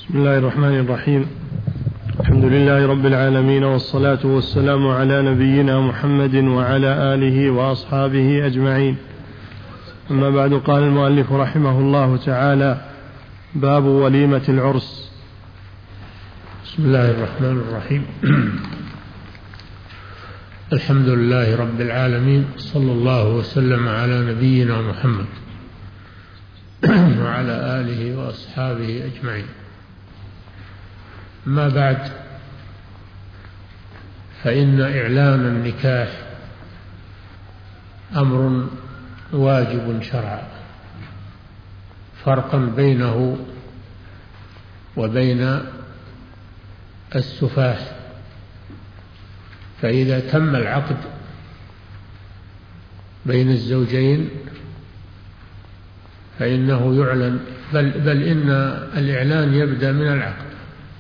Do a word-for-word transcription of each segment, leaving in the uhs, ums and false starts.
بسم الله الرحمن الرحيم. الحمد لله رب العالمين، والصلاة والسلام على نبينا محمد وعلى آله وأصحابه أجمعين. أما بعد، قال المؤلف رحمه الله تعالى: باب وليمة العرس. بسم الله الرحمن الرحيم. الحمد لله رب العالمين، صلى الله وسلم على نبينا محمد وعلى آله وأصحابه أجمعين. ما بعد، فإن إعلان النكاح أمر واجب شرعا، فرقا بينه وبين السفاح. فإذا تم العقد بين الزوجين فإنه يعلن، بل, بل إن الإعلان يبدأ من العقد.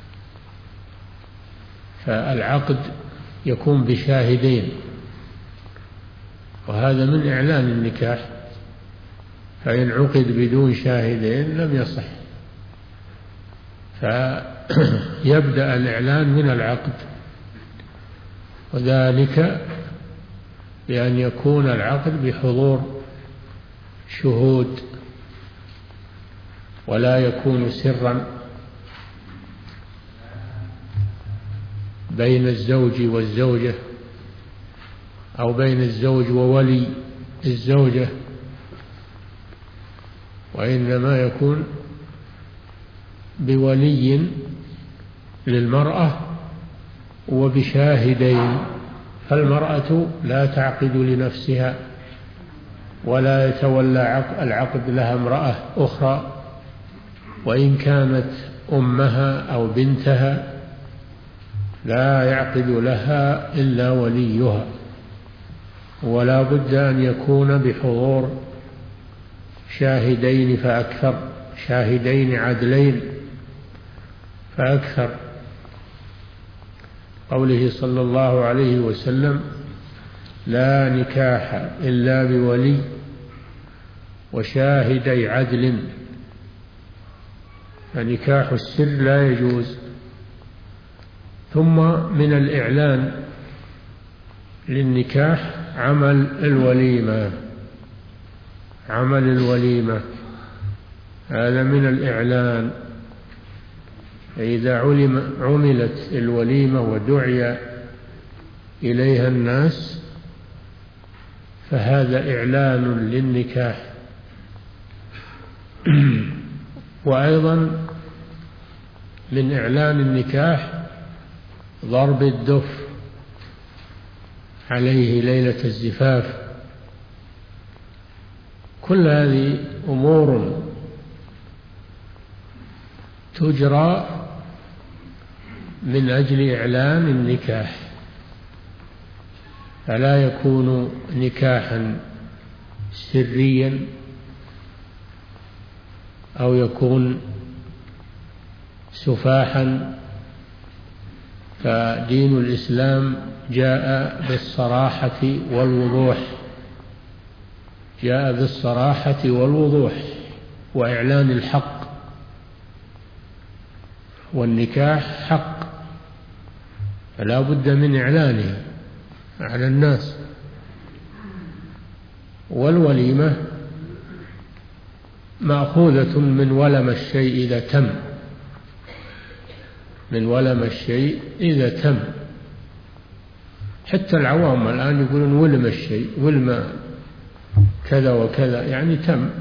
فالعقد يكون بشاهدين، وهذا من إعلان النكاح. فإن عقد بدون شاهدين لم يصح، فيبدأ الإعلان من العقد، وذلك بأن يكون العقد بحضور شهود، ولا يكون سرا بين الزوج والزوجة، أو بين الزوج وولي الزوجة، وإنما يكون بولي للمرأة وبشاهدين. فالمرأة لا تعقد لنفسها، ولا يتولى العقد لها امرأة أخرى، وإن كانت أمها أو بنتها لا يعقد لها إلا وليها، ولا بد أن يكون بحضور شاهدين فأكثر، شاهدين عدلين فأكثر. قوله صلى الله عليه وسلم: لا نكاح إلا بولي وشاهدي عدل. فنكاح السر لا يجوز. ثم من الإعلان للنكاح عمل الوليمة، عمل الوليمة هذا من الإعلان. فإذا علم عملت الوليمة ودعي إليها الناس فهذا إعلان للنكاح. وأيضا من إعلان النكاح ضرب الدف عليه ليلة الزفاف. كل هذه أمور تجرى من أجل إعلان النكاح، فلا يكون نكاحا سريا أو يكون سفاحا. فدين الإسلام جاء بالصراحة والوضوح، جاء بالصراحة والوضوح وإعلان الحق. والنكاح حق، فلا بد من إعلانه على الناس. والوليمة مأخوذة من ولم الشيء إذا تم، من ولم الشيء إذا تم. حتى العوام الآن يقولون ولم الشيء، ولم كذا وكذا، يعني تم.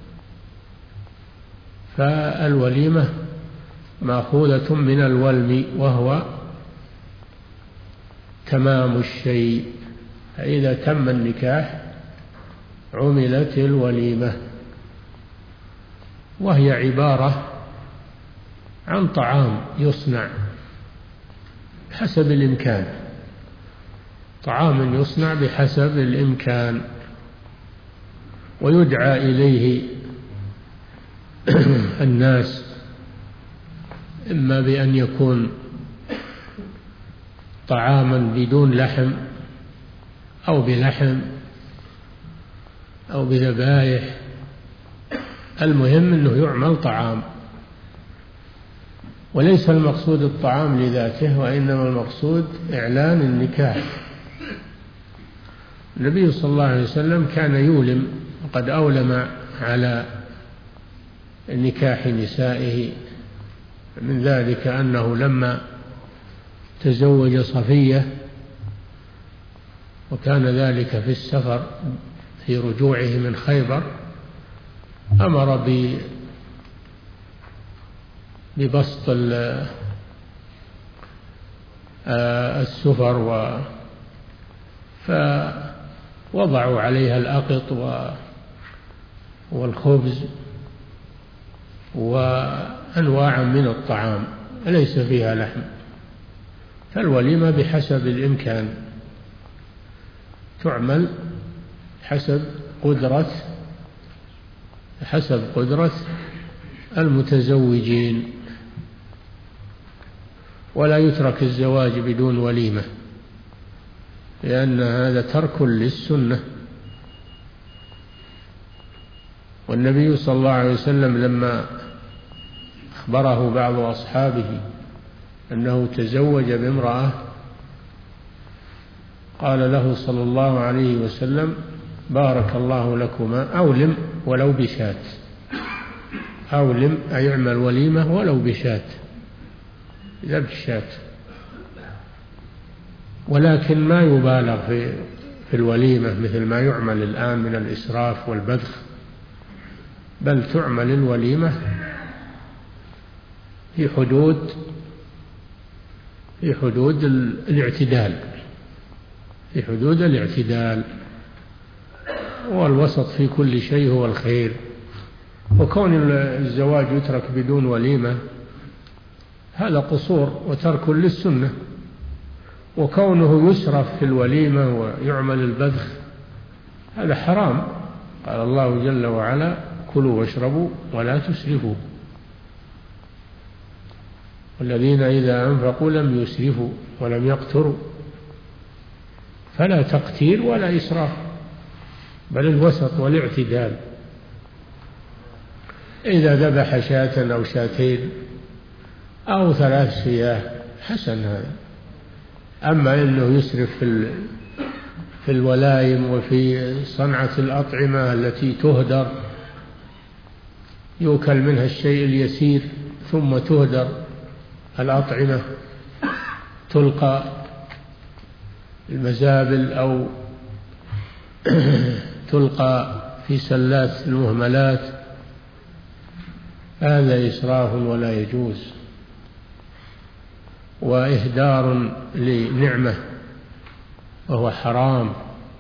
فالوليمة مأخوذة من الولم، وهو تمام الشيء. فإذا تم النكاح عملت الوليمة، وهي عبارة عن طعام يصنع بحسب الإمكان، طعام يصنع بحسب الإمكان، ويدعى إليه الناس، إما بأن يكون طعاما بدون لحم، أو بلحم، أو بذبائح. المهم أنه يعمل طعام. وليس المقصود الطعام لذاته، وإنما المقصود إعلان النكاح. النبي صلى الله عليه وسلم كان يولم، وقد أولم على نكاح نسائه. من ذلك أنه لما تزوج صفية، وكان ذلك في السفر في رجوعه من خيبر، أمر ببسط السفر، فوضعوا عليها الأقط والخبز وأنواع من الطعام ليس فيها لحم. فالوليمة بحسب الإمكان تعمل حسب قدرة حسب قدرة المتزوجين، ولا يترك الزواج بدون وليمة، لأن هذا ترك للسنة. والنبي صلى الله عليه وسلم لما أخبره بعض أصحابه أنه تزوج بامرأة، قال له صلى الله عليه وسلم: بارك الله لكما، أولم ولو بشاة. أولم أي اعمل وليمة ولو بشاة، إذا بشاة. ولكن ما يبالغ في في الوليمة مثل ما يعمل الآن من الإسراف والبذخ، بل تعمل الوليمة في حدود في حدود الاعتدال في حدود الاعتدال والوسط في كل شيء هو الخير. وكون الزواج يترك بدون وليمة هذا قصور وترك للسنة، وكونه يسرف في الوليمة ويعمل البذخ هذا حرام. قال الله جل وعلا: كلوا واشربوا ولا تسرفوا، والذين إذا أنفقوا لم يسرفوا ولم يقتروا. فلا تقتير ولا إسراف، بل الوسط والاعتدال. إذا ذبح شاة أو شاتين أو ثلاث شياه حسن هذا. أما أنه يسرف في في الولايم وفي صنعة الأطعمة التي تهدر، يؤكل منها الشيء اليسير ثم تهدر الأطعمة، تلقى المزابل أو تلقى في سلات المهملات، هذا إسراف ولا يجوز، وإهدار لنعمة وهو حرام.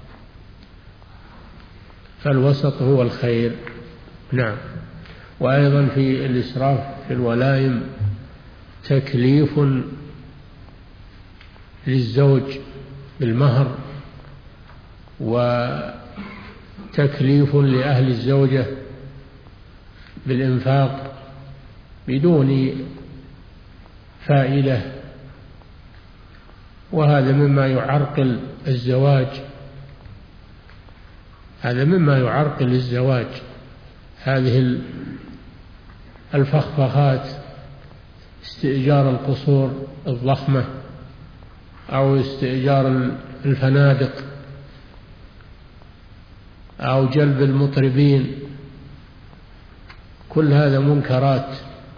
فالوسط هو الخير. نعم. وأيضا في الإسراف في الولائم تكليف للزوج بالمهر، وتكليف لأهل الزوجة بالإنفاق بدون فائدة، وهذا مما يعرقل الزواج هذا مما يعرقل الزواج هذه الفخفخات، استئجار القصور الضخمة أو استئجار الفنادق أو جلب المطربين، كل هذا منكرات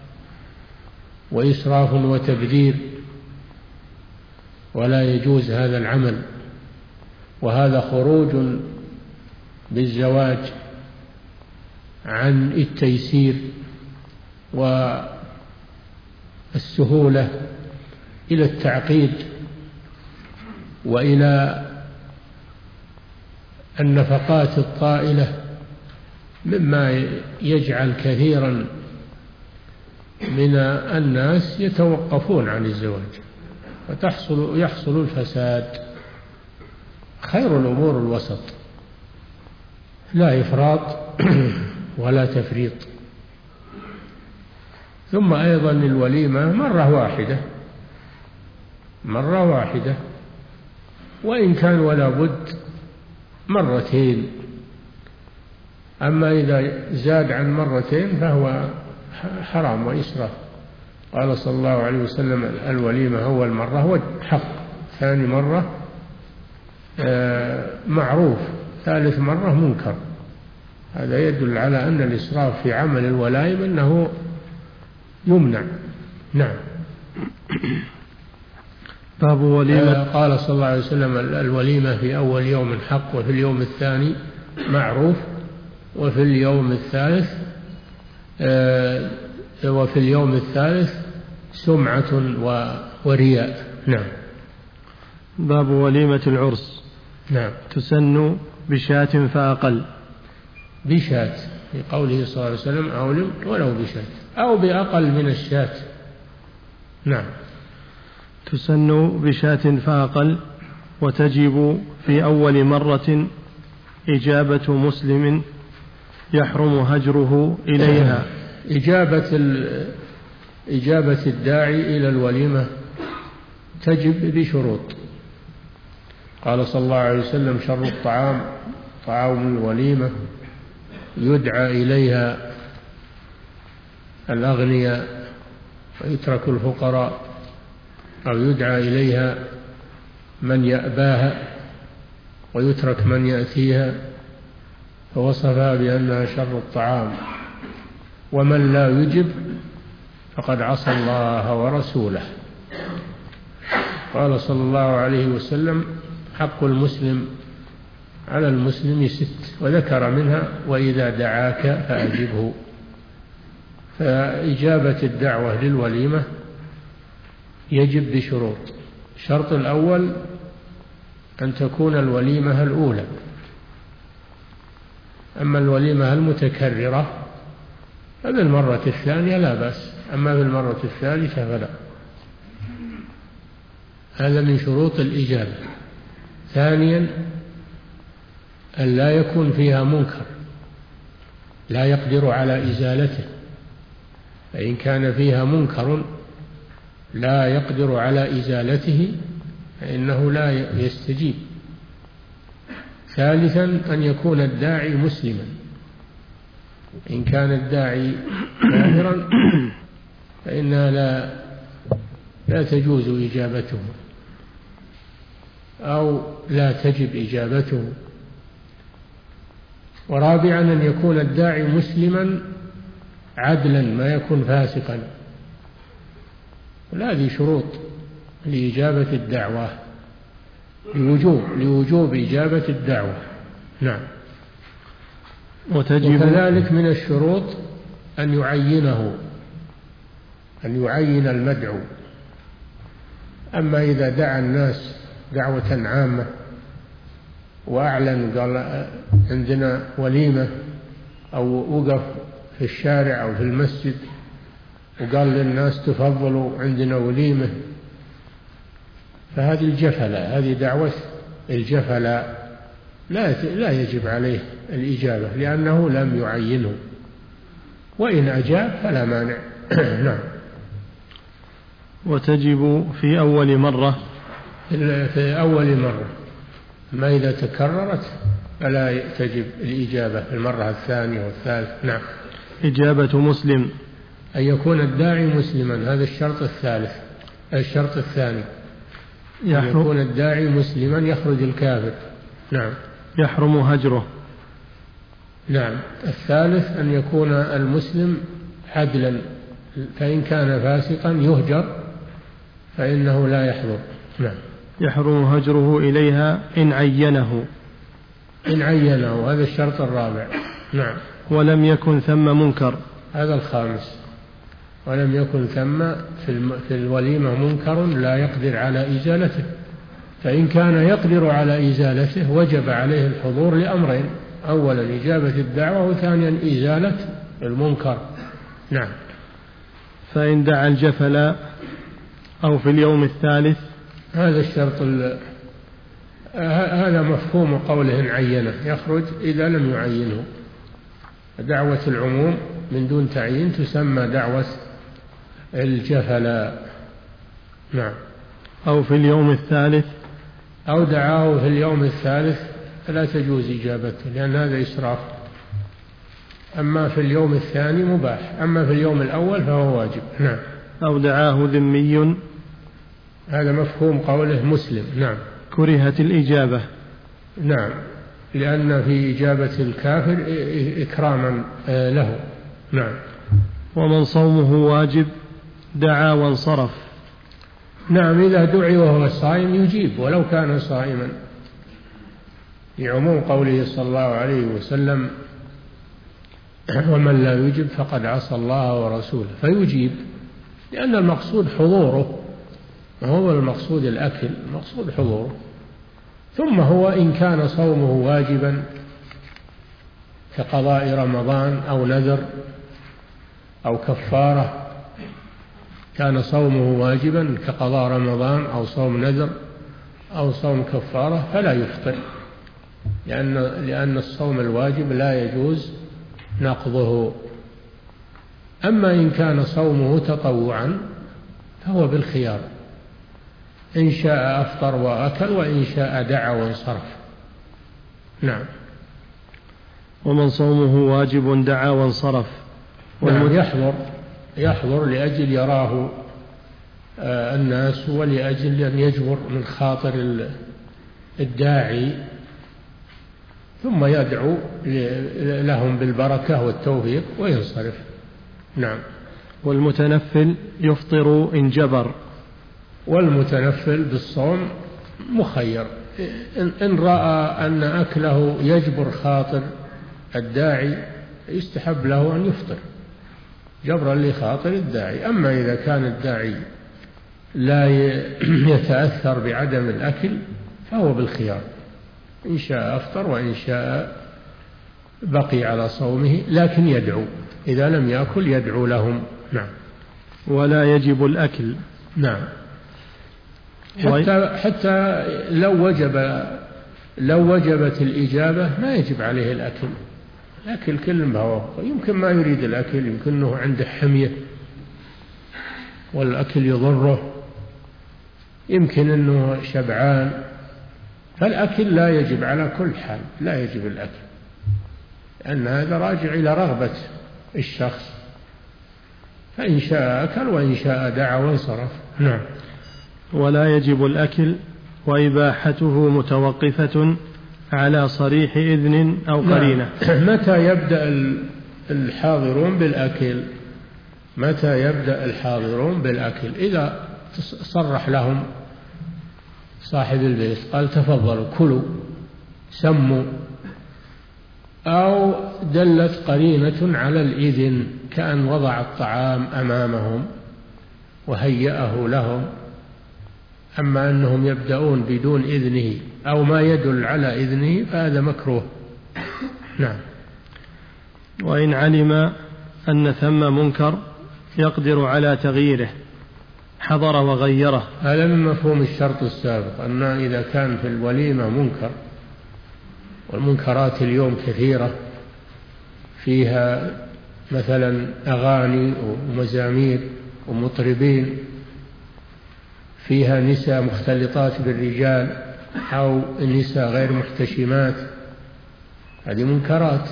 وإسراف وتبذير، ولا يجوز هذا العمل. وهذا خروج بالزواج عن التيسير والسهولة إلى التعقيد وإلى النفقات الطائلة، مما يجعل كثيرا من الناس يتوقفون عن الزواج وتحصل يحصل الفساد. خير الأمور الوسط، لا إفراط ولا تفريط. ثم أيضا الوليمة مرة واحدة مرة واحدة وإن كان ولا بد مرتين. أما إذا زاد عن مرتين فهو حرام وإسراف. قال صلى الله عليه وسلم الوليمة أول مرة حق، ثاني مرة معروف، ثالث مرة منكر. هذا يدل على أن الإسراف في عمل الولائم أنه يمنع. نعم. باب وليمة. قال صلى الله عليه وسلم الوليمة في أول يوم حق، وفي اليوم الثاني معروف، وفي اليوم الثالث وفي اليوم الثالث سمعة ورياء. نعم. باب وليمة العرس. نعم. تسن بشاة فأقل. بشاة، في قوله صلى الله عليه وسلم أولم ولو بشاة أو بأقل من الشاة. نعم. تسن بشاة فأقل، وتجب في أول مرة إجابة مسلم يحرم هجره إليها. إجابة إجابة الداعي إلى الوليمة تجب بشروط. قال صلى الله عليه وسلم شر الطعام طعام الوليمة، يدعى إليها الأغنياء ويترك الفقراء، أو يدعى إليها من يأباها ويترك من يأتيها، فوصفها بأنها شر الطعام. ومن لا يجب فقد عصى الله ورسوله. قال صلى الله عليه وسلم حق المسلم على المسلم ست، وذكر منها وإذا دعاك فأجبه. فإجابة الدعوة للوليمة يجب بشروط. الشرط الأول أن تكون الوليمة الأولى، أما الوليمة المتكررة ففي المرة الثانية لا بأس، أما في المرة الثالثة فلا. هذا من شروط الإجابة. ثانيا أن لا يكون فيها منكر لا يقدر على إزالته، فإن كان فيها منكر لا يقدر على إزالته فإنه لا يستجيب. ثالثا أن يكون الداعي مسلما، إن كان الداعي كافرا فإنها لا لا تجوز إجابته أو لا تجب إجابته. ورابعا أن يكون الداعي مسلما عدلا، ما يكون فاسقا. وهذه شروط لإجابة الدعوة، لوجوب لوجوب إجابة الدعوة. نعم. وتجب وكذلك من الشروط أن يعينه، أن يعين المدعو. أما إذا دعا الناس دعوة عامة وأعلن قال عندنا وليمة، أو وقف في الشارع أو في المسجد وقال للناس تفضلوا عندنا وليمة، فهذه الجفلة، هذه دعوة الجفلة، لا لا يجب عليه الإجابة لأنه لم يعينه، وإن أجاب فلا مانع. نعم. وتجب في أول مرة، في أول مرة، ما إذا تكررت فلا تجب الإجابة في المرة الثانية والثالثة. نعم. إجابة مسلم، أن يكون الداعي مسلما، هذا الشرط الثالث. الشرط الثاني أن يكون الداعي مسلما يخرج الكافر. نعم. يحرم هجره. نعم. الثالث أن يكون المسلم عدلا، فإن كان فاسقا يهجر فإنه لا يحضر. نعم. يحرم هجره إليها إن عينه. إن عينه، هذا الشرط الرابع. نعم. ولم يكن ثم منكر، هذا الخامس. ولم يكن ثم في الوليمة منكر لا يقدر على إزالته، فإن كان يقدر على إزالته وجب عليه الحضور لأمرين: أولا إجابة الدعوة، وثانيا إزالة المنكر. نعم. فإن دعا الجفل أو في اليوم الثالث، هذا الشرط هذا مفهوم قوله إن عينه، يخرج إذا لم يعينه. دعوة العموم من دون تعيين تسمى دعوة الجفل. نعم. أو في اليوم الثالث، أو دعاه في اليوم الثالث فلا تجوز إجابته لأن هذا إسراف. أما في اليوم الثاني مباح، أما في اليوم الأول فهو واجب. نعم. أو دعاه ذمي. هذا مفهوم قوله مسلم. نعم. كرهت الإجابة. نعم، لأن في إجابة الكافر إكراما له. نعم. ومن صومه واجب دعا وانصرف. نعم، إذا دعي وهو صائم يجيب ولو كان صائما، لعموم قوله صلى الله عليه وسلم: ومن لا يجب فقد عصى الله ورسوله، فيجيب، لأن المقصود حضوره، وهو المقصود الأكل، المقصود حضوره. ثم هو إن كان صومه واجبا كقضاء رمضان أو نذر أو كفارة، كان صومه واجبا كقضاء رمضان أو صوم نذر أو صوم كفارة فلا يفطر، لأن لأن الصوم الواجب لا يجوز نقضه. أما إن كان صومه تطوعا فهو بالخيار، إن شاء أفطر وأكل وإن شاء دعا وانصرف. نعم. ومن صومه واجب دعا وانصرف. نعم، يحضر يحضر لأجل يراه الناس، ولأجل أن يجبر من خاطر الداعي، ثم يدعو لهم بالبركة والتوفيق وينصرف. نعم. والمتنفل يفطر إن جبر. والمتنفل بالصوم مخير، إن رأى أن أكله يجبر خاطر الداعي يستحب له أن يفطر جبرا لخاطر الداعي. أما إذا كان الداعي لا يتأثر بعدم الأكل فهو بالخيار، إن شاء أفطر وإن شاء بقي على صومه، لكن يدعو إذا لم يأكل يدعو لهم. نعم. ولا يجب الأكل. نعم. حتى, حتى لو وجب لو وجبت الإجابة ما يجب عليه الأكل. الأكل كل ما هو، يمكن ما يريد الأكل، يمكنه عنده حمية والأكل يضره، يمكن أنه شبعان، فالأكل لا يجب على كل حال، لا يجب الأكل، لأن هذا راجع إلى رغبة الشخص، فإن شاء أكل وإن شاء دعا وانصرف. نعم. ولا يجب الأكل وإباحته متوقفة على صريح إذن أو قرينة. نعم. متى يبدأ الحاضرون بالأكل؟ متى يبدأ الحاضرون بالأكل؟ إذا صرح لهم صاحب البيت قال: تفضلوا كلوا سموا، أو دلت قرينة على الإذن، كأن وضع الطعام أمامهم وهيأه لهم. أما أنهم يبدأون بدون إذنه أو ما يدل على إذنه فهذا مكروه. نعم. وإن علم أن ثم منكر يقدر على تغييره حضر وغيره. هذا من مفهوم الشرط السابق، أن إذا كان في الوليمة منكر، والمنكرات اليوم كثيرة، فيها مثلا أغاني ومزامير ومطربين، فيها نساء مختلطات بالرجال أو النساء غير محتشمات، هذه منكرات،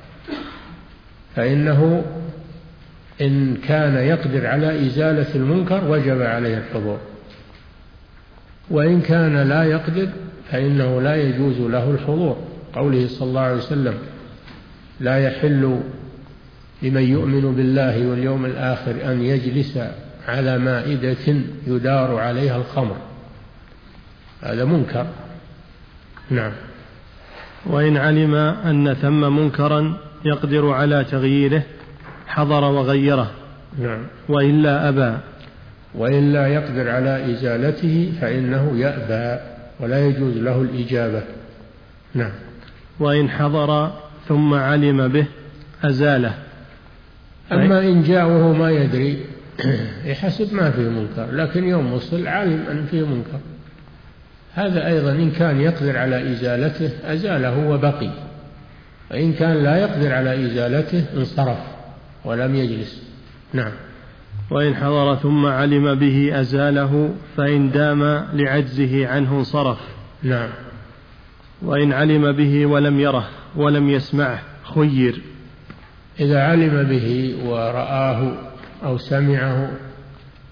فإنه إن كان يقدر على إزالة المنكر وجب عليه الحضور، وإن كان لا يقدر فإنه لا يجوز له الحضور. قوله صلى الله عليه وسلم: لا يحل لمن يؤمن بالله واليوم الآخر أن يجلس على مائدة يدار عليها الخمر، هذا منكر. نعم. وإن علم أن ثم منكرا يقدر على تغييره حضر وغيره. نعم. وإلا أبى. وإلا يقدر على إزالته فإنه يأبى ولا يجوز له الإجابة. نعم. وإن حضر ثم علم به أزاله. أما إن جاء وهو ما يدري يحسب ما فيه منكر، لكن يوم وصل علم أن فيه منكر، هذا أيضا إن كان يقدر على إزالته أزاله وبقي، وإن كان لا يقدر على إزالته انصرف ولم يجلس. نعم. وإن حضر ثم علم به أزاله، فإن دام لعجزه عنه انصرف. نعم. وإن علم به ولم يره ولم يسمعه خير. إذا علم به ورآه أو سمعه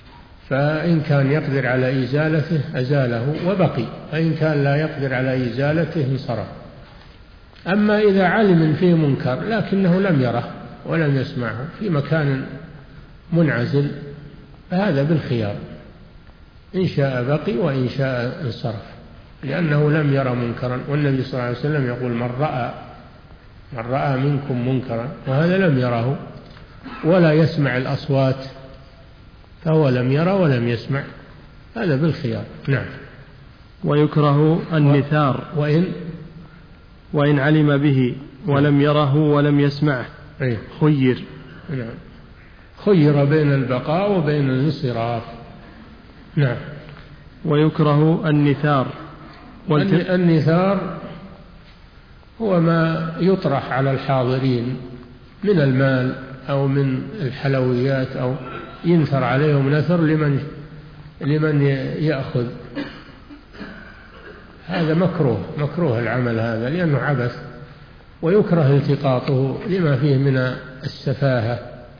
فإن كان يقدر على إزالته أزاله وبقي، فإن كان لا يقدر على إزالته انصرف. أما إذا علم فيه منكر لكنه لم يره ولم يسمعه في مكان منعزل فهذا بالخيار، إن شاء بقي وإن شاء انصرف، لأنه لم يرى منكرا. والنبي صلى الله عليه وسلم يقول من رأى من رأى منكم منكرا، وهذا لم يره ولا يسمع الأصوات، فهو لم يرى ولم يسمع، هذا بالخيار. نعم. ويكره النثار وإن وإن علم به ولم يره ولم يسمعه خير. نعم. خير بين البقاء وبين الانصراف. نعم. ويكره النثار. والت... النثار هو ما يطرح على الحاضرين من المال أو من الحلويات، أو ينثر عليهم نثر لمن لمن يأخذ، هذا مكروه مكروه العمل هذا لأنه عبث، ويكره التقاطه لما فيه من السفاهة.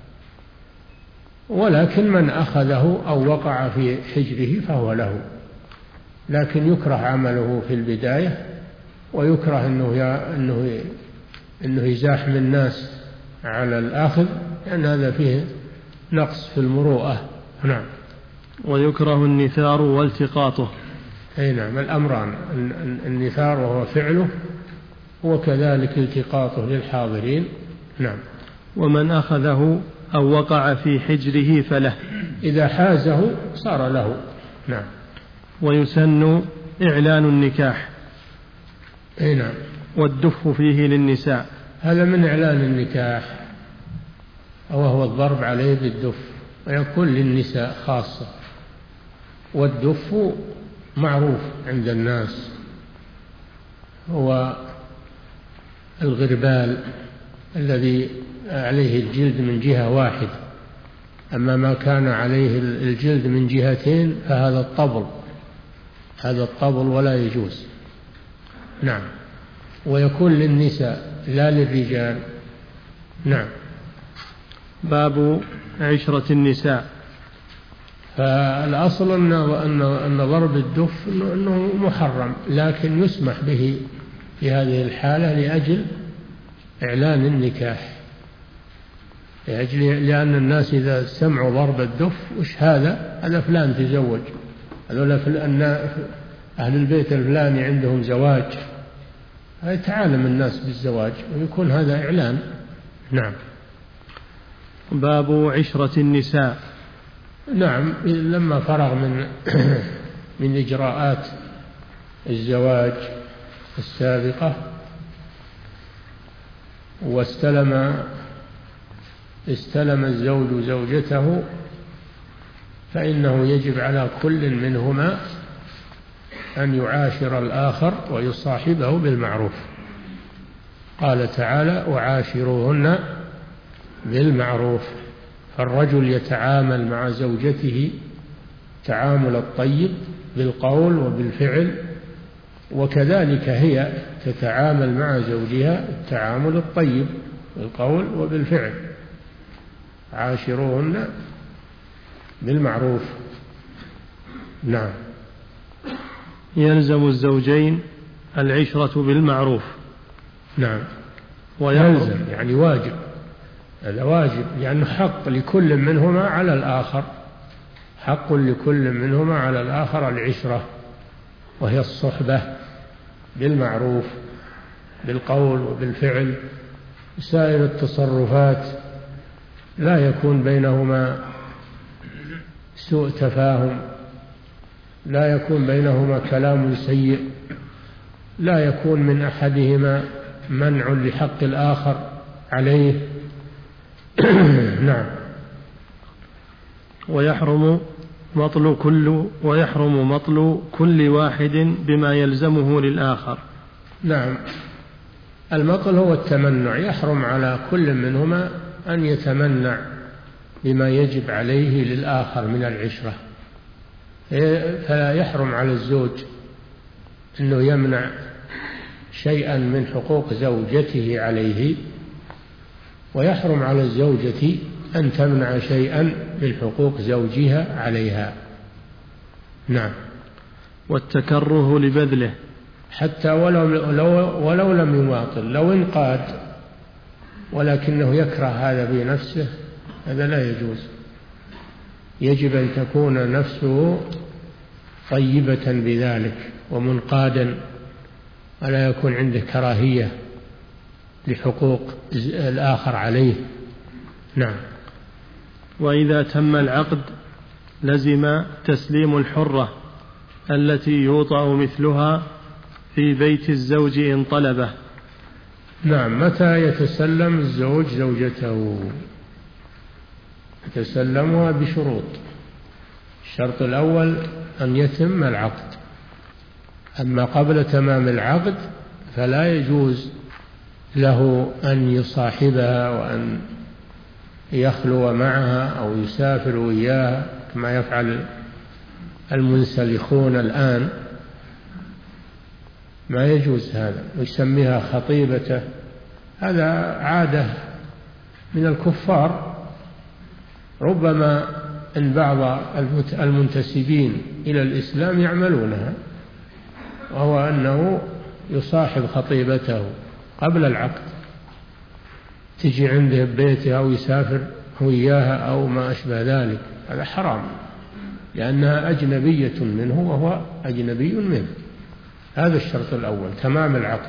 ولكن من أخذه أو وقع في حجره فهو له، لكن يكره عمله في البداية، ويكره أنه أنه أنه يزاحم الناس على الآخذ، لأن هذا فيه نقص في المروءة. نعم. ويكره النثار والتقاطه. أي نعم، الأمران، النثار وهو فعله، وكذلك التقاطه للحاضرين. نعم. ومن أخذه أو وقع في حجره فله، إذا حازه صار له. نعم. ويسن إعلان النكاح. أي نعم. والدف فيه للنساء، هذا من إعلان النكاح، وهو الضرب عليه بالدف، ويكون للنساء خاصة. والدف معروف عند الناس، هو الغربال الذي عليه الجلد من جهة واحدة، أما ما كان عليه الجلد من جهتين فهذا الطبل، هذا الطبل ولا يجوز. نعم. ويكون للنساء لا للرجال. نعم. باب عشرة النساء. فالأصل أن أن ضرب الدف أنه محرم، لكن يسمح به في هذه الحالة لأجل إعلان النكاح، لأجل لأن الناس إذا سمعوا ضرب الدف وش هذا؟ هذا فلان تزوج، هذول أهل البيت الفلاني عندهم زواج، يتعالم الناس بالزواج ويكون هذا إعلان. نعم. باب عشرة النساء. نعم. لما فرغ من من إجراءات الزواج السابقة واستلم استلم الزوج زوجته، فإنه يجب على كل منهما أن يعاشر الآخر ويصاحبه بالمعروف. قال تعالى: وعاشروهن بالمعروف. فالرجل يتعامل مع زوجته تعامل الطيب بالقول وبالفعل، وكذلك هي تتعامل مع زوجها التعامل الطيب بالقول وبالفعل. عاشروهن بالمعروف. نعم. يلزم الزوجين العشرة بالمعروف. نعم. ويلزم يعني واجب، هذا واجب، لأنه حق لكل منهما على الآخر، حق لكل منهما على الآخر العشرة، وهي الصحبة بالمعروف بالقول وبالفعل. سائر التصرفات لا يكون بينهما سوء تفاهم، لا يكون بينهما كلام سيء، لا يكون من أحدهما منع لحق الآخر عليه. نعم. ويحرم مطل كل ويحرم مطل كل واحد بما يلزمه للآخر. نعم. المطل هو التمنع، يحرم على كل منهما أن يتمنع بما يجب عليه للآخر من العشرة، فلا يحرم على الزوج أنه يمنع شيئا من حقوق زوجته عليه، ويحرم على الزوجة أن تمنع شيئا من حقوق زوجها عليها. نعم. والتكره لبذله حتى ولو, لو ولو لم يماطل، لو انقاد ولكنه يكره هذا بنفسه، هذا لا يجوز. يجب أن تكون نفسه طيبة بذلك ومنقادا، ولا يكون عنده كراهية لحقوق الآخر عليه. نعم. وإذا تم العقد لزم تسليم الحرة التي يوطأ مثلها في بيت الزوج إن طلبه. نعم. متى يتسلم الزوج زوجته؟ يتسلمها بشروط. الشرط الأول أن يتم العقد، أما قبل تمام العقد فلا يجوز له أن يصاحبها وأن يخلو معها أو يسافر وياها كما يفعل المنسلخون الآن، ما يجوز هذا، ويسميها خطيبته. هذا عادة من الكفار، ربما أن بعض المنتسبين إلى الإسلام يعملونها، وهو أنه يصاحب خطيبته قبل العقد، تجي عنده ببيته أو يسافر وياها أو ما أشبه ذلك. هذا حرام، لأنها أجنبية منه وهو أجنبي منه. هذا الشرط الأول، تمام العقد.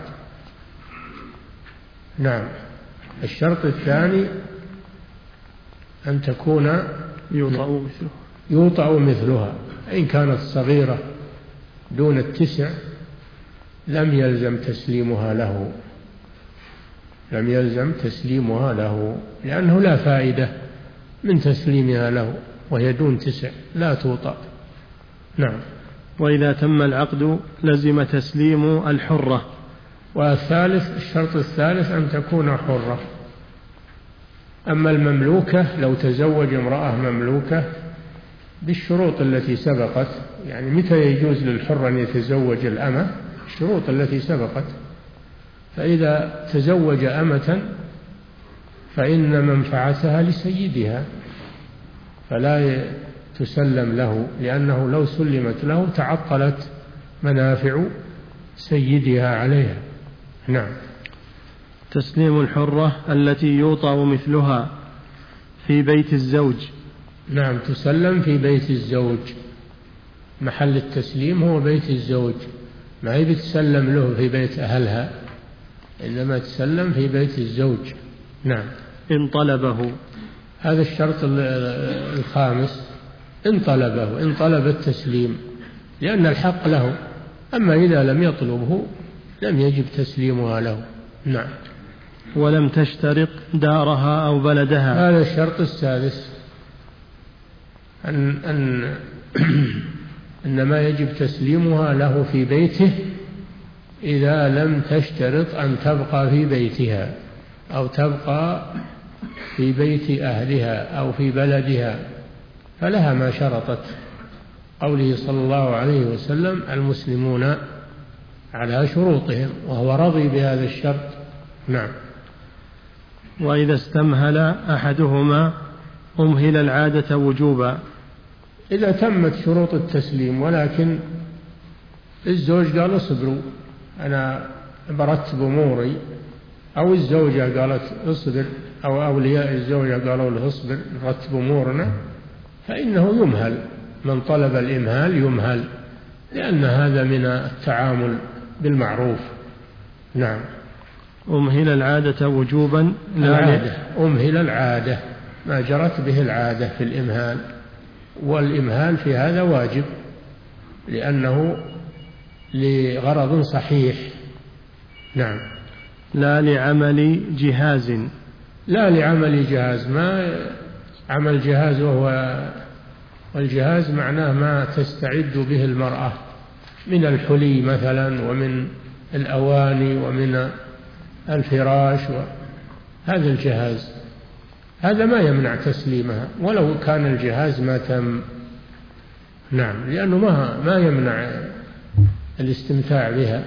نعم. الشرط الثاني أن تكون يوطأ مثلها يوطأ مثلها. إن كانت صغيرة دون التسع لم يلزم تسليمها له، لم يلزم تسليمها له، لأنه لا فائدة من تسليمها له وهي دون تسع، لا توطأ. نعم. وإذا تم العقد لزم تسليم الحرة. والثالث، الشرط الثالث أن تكون حرة. أما المملوكة لو تزوج امرأة مملوكة بالشروط التي سبقت، يعني متى يجوز للحر أن يتزوج الأمة؟ الشروط التي سبقت. فإذا تزوج أمة فإن منفعتها لسيدها، فلا تسلم له، لأنه لو سلمت له تعطلت منافع سيدها عليها. نعم. تسليم الحرة التي يوطأ مثلها في بيت الزوج. نعم. تسلم في بيت الزوج، محل التسليم هو بيت الزوج، ما هي بتسلم له في بيت أهلها، إنما تسلم في بيت الزوج. نعم. إن طلبه. هذا الشرط الخامس، إن طلبه، إن طلب التسليم، لأن الحق له. أما إذا لم يطلبه لم يجب تسليمها له. نعم. ولم تشترط دارها أو بلدها. هذا الشرط السادس، أن, أن إنما يجب تسليمها له في بيته إذا لم تشترط أن تبقى في بيتها أو تبقى في بيت أهلها أو في بلدها، فلها ما شرطت. قوله صلى الله عليه وسلم: المسلمون على شروطهم، وهو رضي بهذا الشرط. نعم. وإذا استمهل أحدهما أمهل العادة وجوبا. إذا تمت شروط التسليم ولكن الزوج قال: اصبروا أنا برتب أموري، أو الزوجة قالت اصبر، أو أولياء الزوجة قالوا له اصبر نرتب أمورنا، فإنه يمهل. من طلب الإمهال يمهل، لأن هذا من التعامل بالمعروف. نعم. أمهل العادة وجوبا. العادة، أمهل العادة، ما جرت به العادة في الإمهال، والإمهال في هذا واجب لأنه لغرض صحيح. نعم. لا لعمل جهاز. لا لعمل جهاز، ما عمل جهاز، وهو والجهاز معناه ما تستعد به المرأة من الحلي مثلا، ومن الأواني، ومن الفراش، هذا الجهاز، هذا ما يمنع تسليمها ولو كان الجهاز ما تم. نعم. لأنه ما ما يمنع الاستمتاع بها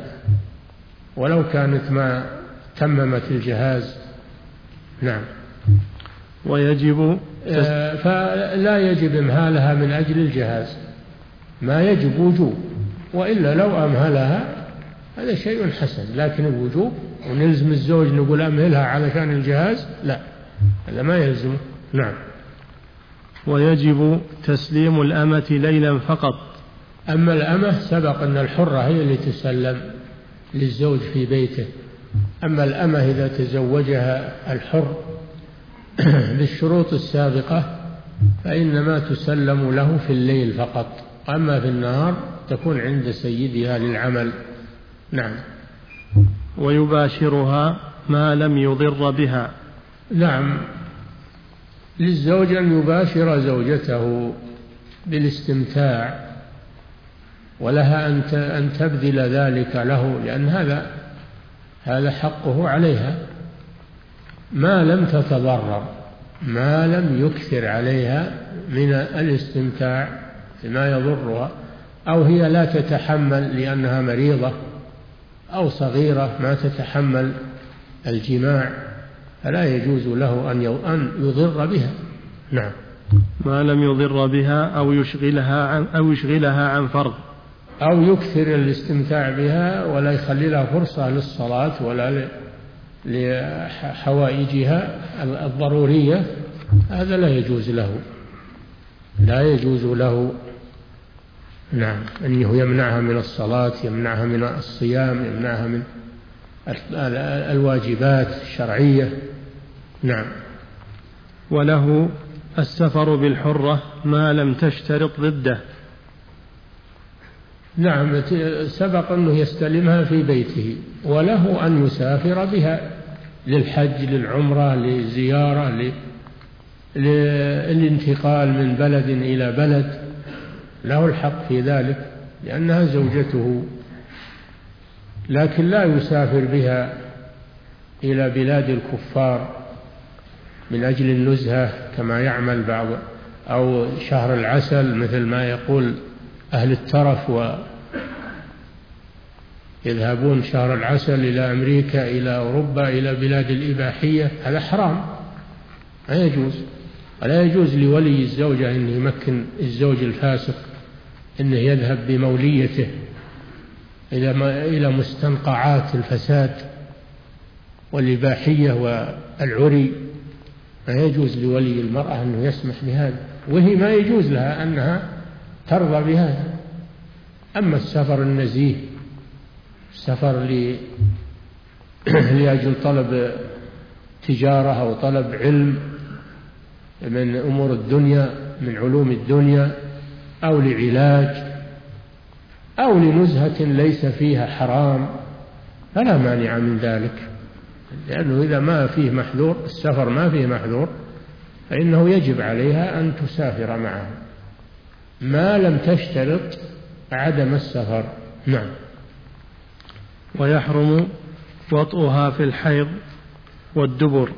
ولو كانت ما تممت الجهاز. نعم. ويجب فلا يجب إمهالها من أجل الجهاز، ما يجب وجوب، وإلا لو أمهلها هذا شيء حسن، لكن الوجوب ونلزم الزوج نقول أمهلها علشان الجهاز لا، هذا ما يلزمه. نعم. ويجب تسليم الأمة ليلا فقط. أما الأمة سبق أن الحرة هي اللي تسلم للزوج في بيته، أما الأمة إذا تزوجها الحر بالشروط السابقة فإنما تسلم له في الليل فقط، أما في النهار تكون عند سيدها للعمل. نعم. ويباشرها ما لم يضر بها. نعم، للزوج أن يباشر زوجته بالاستمتاع، ولها أن تبذل ذلك له، لأن هذا هذا حقه عليها، ما لم تتضرر، ما لم يكثر عليها من الاستمتاع بما يضرها، أو هي لا تتحمل لأنها مريضة أو صغيرة ما تتحمل الجماع، فلا يجوز له أن يضر بها. نعم. ما لم يضر بها أو يشغلها عن أو يشغلها عن فرض، أو يكثر الاستمتاع بها ولا يخلي لها فرصة للصلاة ولا لحوائجها الضرورية، هذا لا يجوز له، لا يجوز له. نعم، أنه يمنعها من الصلاة، يمنعها من الصيام، يمنعها من الواجبات الشرعية. نعم. وله السفر بالحرة ما لم تشترط ضده. نعم، سبق أنه يستلمها في بيته، وله أن يسافر بها للحج، للعمرة، للزيارة، للانتقال من بلد إلى بلد، له الحق في ذلك لأنها زوجته، لكن لا يسافر بها إلى بلاد الكفار من أجل النزهة كما يعمل بعض، أو شهر العسل مثل ما يقول أهل الترف ويذهبون شهر العسل إلى أمريكا، إلى أوروبا، إلى بلاد الإباحية، هذا حرام، لا يجوز. ولا يجوز لولي الزوجة أن يمكن الزوج الفاسق أنه يذهب بموليته إلى مستنقعات الفساد والإباحية والعري، ما يجوز لولي المرأة أنه يسمح بهذا، وهي ما يجوز لها أنها ترضى بهذا. أما السفر النزيه، السفر لأجل طلب تجارة أو طلب علم من أمور الدنيا، من علوم الدنيا، أو لعلاج، أو لنزهة ليس فيها حرام، فلا مانع من ذلك، لأنه إذا ما فيه محذور، السفر ما فيه محذور، فإنه يجب عليها أن تسافر معه ما لم تشترط عدم السفر. نعم. ويحرم وطئها في الحيض والدبر.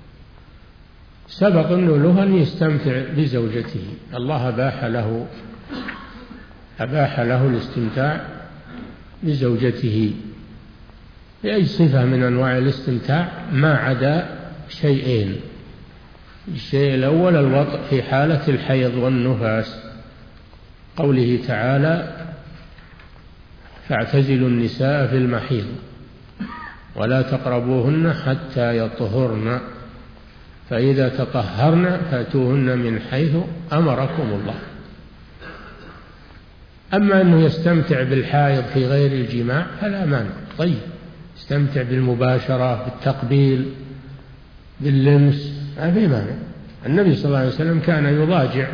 سبق أنه له أن يستمتع بزوجته، الله أباح له أباح له الاستمتاع بزوجته بأي صفة من أنواع الاستمتاع ما عدا شيئين. الشيء الأول الوطء في حالة الحيض والنفاس، قوله تعالى: فاعتزلوا النساء في المحيض ولا تقربوهن حتى يطهرن فإذا تطهرن فأتوهن من حيث أمركم الله. أما أنه يستمتع بالحائض في غير الجماع فلا مانع، طيب، يستمتع بالمباشرة، بالتقبيل، باللمس، ما في مانع. النبي صلى الله عليه وسلم كان يضاجع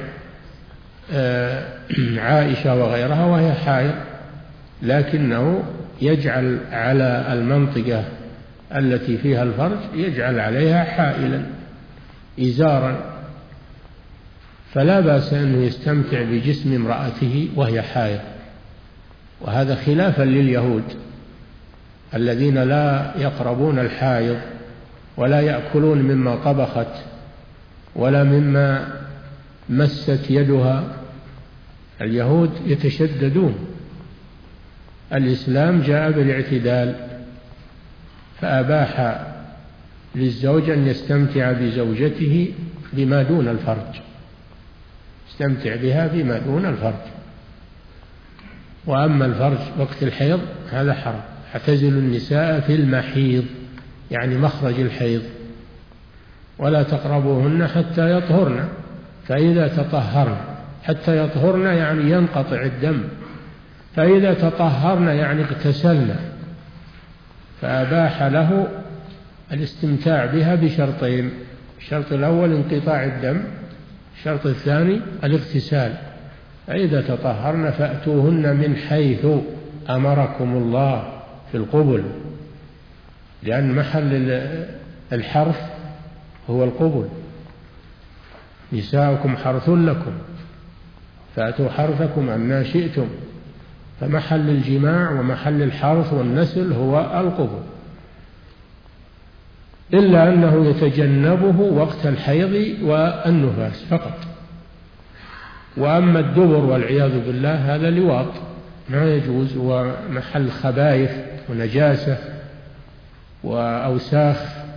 عائشة وغيرها وهي حائض، لكنه يجعل على المنطقة التي فيها الفرج يجعل عليها حائلا إزارا، فلا بأس أنه يستمتع بجسم امرأته وهي حائض. وهذا خلافا لليهود الذين لا يقربون الحائض ولا يأكلون مما طبخت ولا مما مست يدها. اليهود يتشددون، الإسلام جاء بالاعتدال، فأباح للزوج أن يستمتع بزوجته بما دون الفرج، استمتع بها بما دون الفرج. وأما الفرج وقت الحيض هذا حرام. اعتزلوا النساء في المحيض يعني مخرج الحيض، ولا تقربوهن حتى يطهرن، فإذا تطهرن، حتى يطهرن يعني ينقطع الدم، فإذا تطهرن يعني اغتسلن، فأباح له الاستمتاع بها بشرطين: الشرط الأول انقطاع الدم، الشرط الثاني الاغتسال. فإذا تطهرن فأتوهن من حيث أمركم الله في القبل، لأن محل الحرث هو القبل. نساؤكم حرث لكم فأتوا حرثكم أن شئتم، فمحل الجماع ومحل الحرث والنسل هو القبل، إلا أنه يتجنبه وقت الحيض والنفاس فقط. وأما الدبر والعياذ بالله هذا لواط ما يجوز، ومحل خبائث ونجاسة وأوساخ.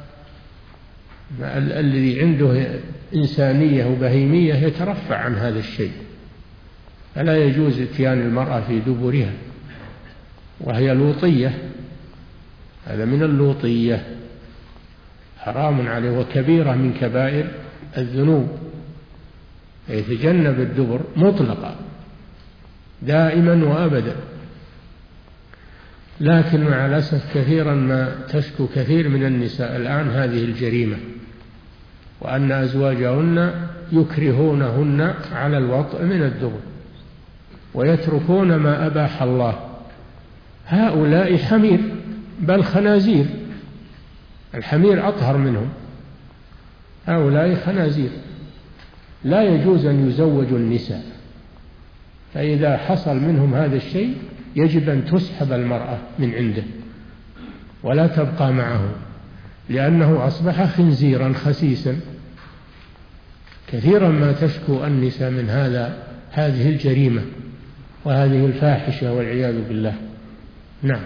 الذي عنده إنسانية وبهيمية يترفع عن هذا الشيء، فلا يجوز اتيان المرأة في دبرها، وهي لوطية، هذا من اللوطية، حرام عليه وكبيرة من كبائر الذنوب. يتجنب الدبر مطلقا دائما وأبدا. لكن مع الأسف كثيرا ما تشكو كثير من النساء الآن هذه الجريمة، وأن أزواجهن يكرهونهن على الوطء من الدبر ويتركون ما أباح الله. هؤلاء حمير بل خنازير، الحمير أطهر منهم، هؤلاء خنازير. لا يجوز أن يزوجوا النساء، فإذا حصل منهم هذا الشيء يجب أن تسحب المرأة من عنده ولا تبقى معه، لأنه أصبح خنزيرا خسيسا. كثيرا ما تشكو النساء من هذا هذه الجريمة وهذه الفاحشة والعياذ بالله. نعم.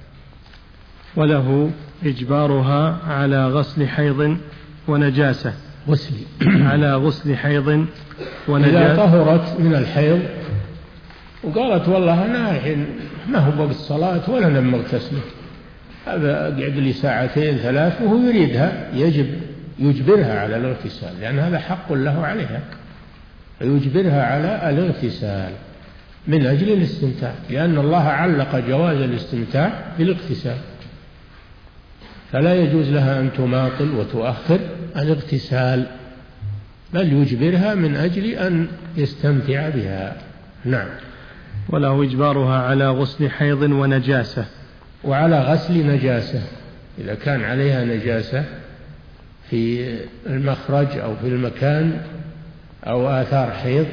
وله إجبارها على غسل حيض ونجاسة. غسل على غسل حيض ونجاسة. إذا طهرت من الحيض وقالت والله أنا الحين ما هو وقت الصلاة ولا أنا مغتسلة، هذا قعد لي ساعتين ثلاث وهو يريدها، يجب يجبرها على الاغتسال، لأن هذا حق له عليها، فيجبرها على الاغتسال من أجل الاستمتاع، لأن الله علق جواز الاستمتاع بالاغتسال، فلا يجوز لها أن تماطل وتؤخر الاغتسال، بل يجبرها من أجل أن يستمتع بها. نعم. وله إجبارها على غسل حيض ونجاسة. وعلى غسل نجاسة، إذا كان عليها نجاسة في المخرج أو في المكان أو آثار حيض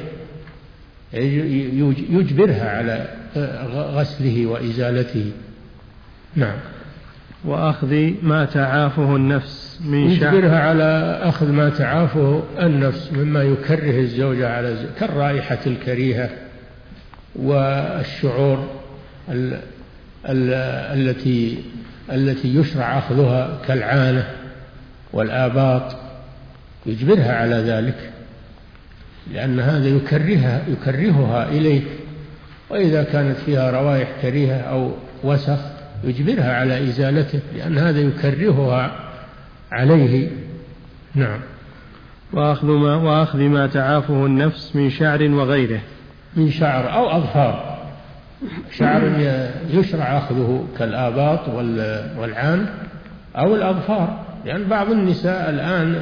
يجبرها على غسله وإزالته. نعم. وأخذ ما تعافه النفس من شعر. يجبرها على أخذ ما تعافه النفس مما يكره الزوجة على الزوج، كالرائحة الكريهة والشعور ال ال التي التي يشرع أخذها كالعانة والآباط، يجبرها على ذلك، لأن هذا يكرهها يكرهها إليه. وإذا كانت فيها روائح كريهة أو وسخ يجبرها على إزالته، لأن هذا يكرهها عليه. نعم. وأخذ ما, وأخذ ما تعافه النفس من شعر وغيره. من شعر أو أظفار، شعر يشرع أخذه كالآباط والعان أو الأظفار، لأن بعض النساء الآن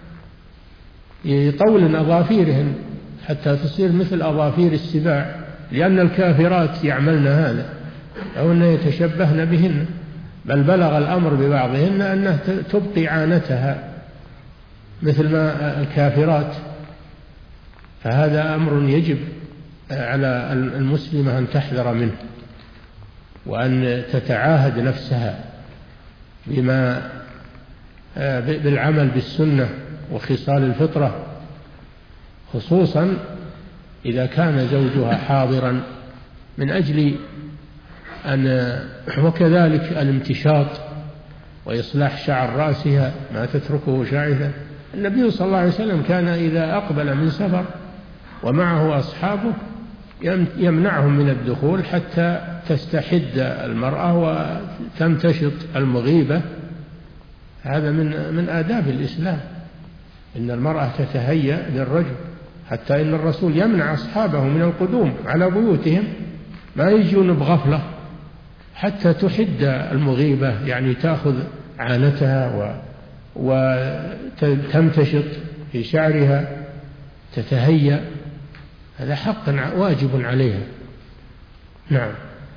يطولن أظافيرهن حتى تصير مثل أظافير السباع، لأن الكافرات يعملن هذا أو أن يتشبهن بهن، بل بلغ الأمر ببعضهن أنها تبقي عانتها مثل ما الكافرات. فهذا أمر يجب على المسلمة أن تحذر منه، وأن تتعاهد نفسها بما بالعمل بالسنة وخصال الفطرة، خصوصا إذا كان زوجها حاضرا، من أجل أن وكذلك الامتشاط وإصلاح شعر رأسها، ما تتركه شاعثا، النبي صلى الله عليه وسلم كان إذا أقبل من سفر ومعه أصحابه يمنعهم من الدخول حتى تستحد المرأة وتمتشط المغيبة. هذا من من آداب الإسلام، إن المرأة تتهيأ للرجل، حتى إن الرسول يمنع أصحابه من القدوم على بيوتهم، ما يجون بغفلة حتى تحد المغيبة، يعني تأخذ عانتها وتمتشط في شعرها تتهيأ، هذا حق واجب عليها. نعم.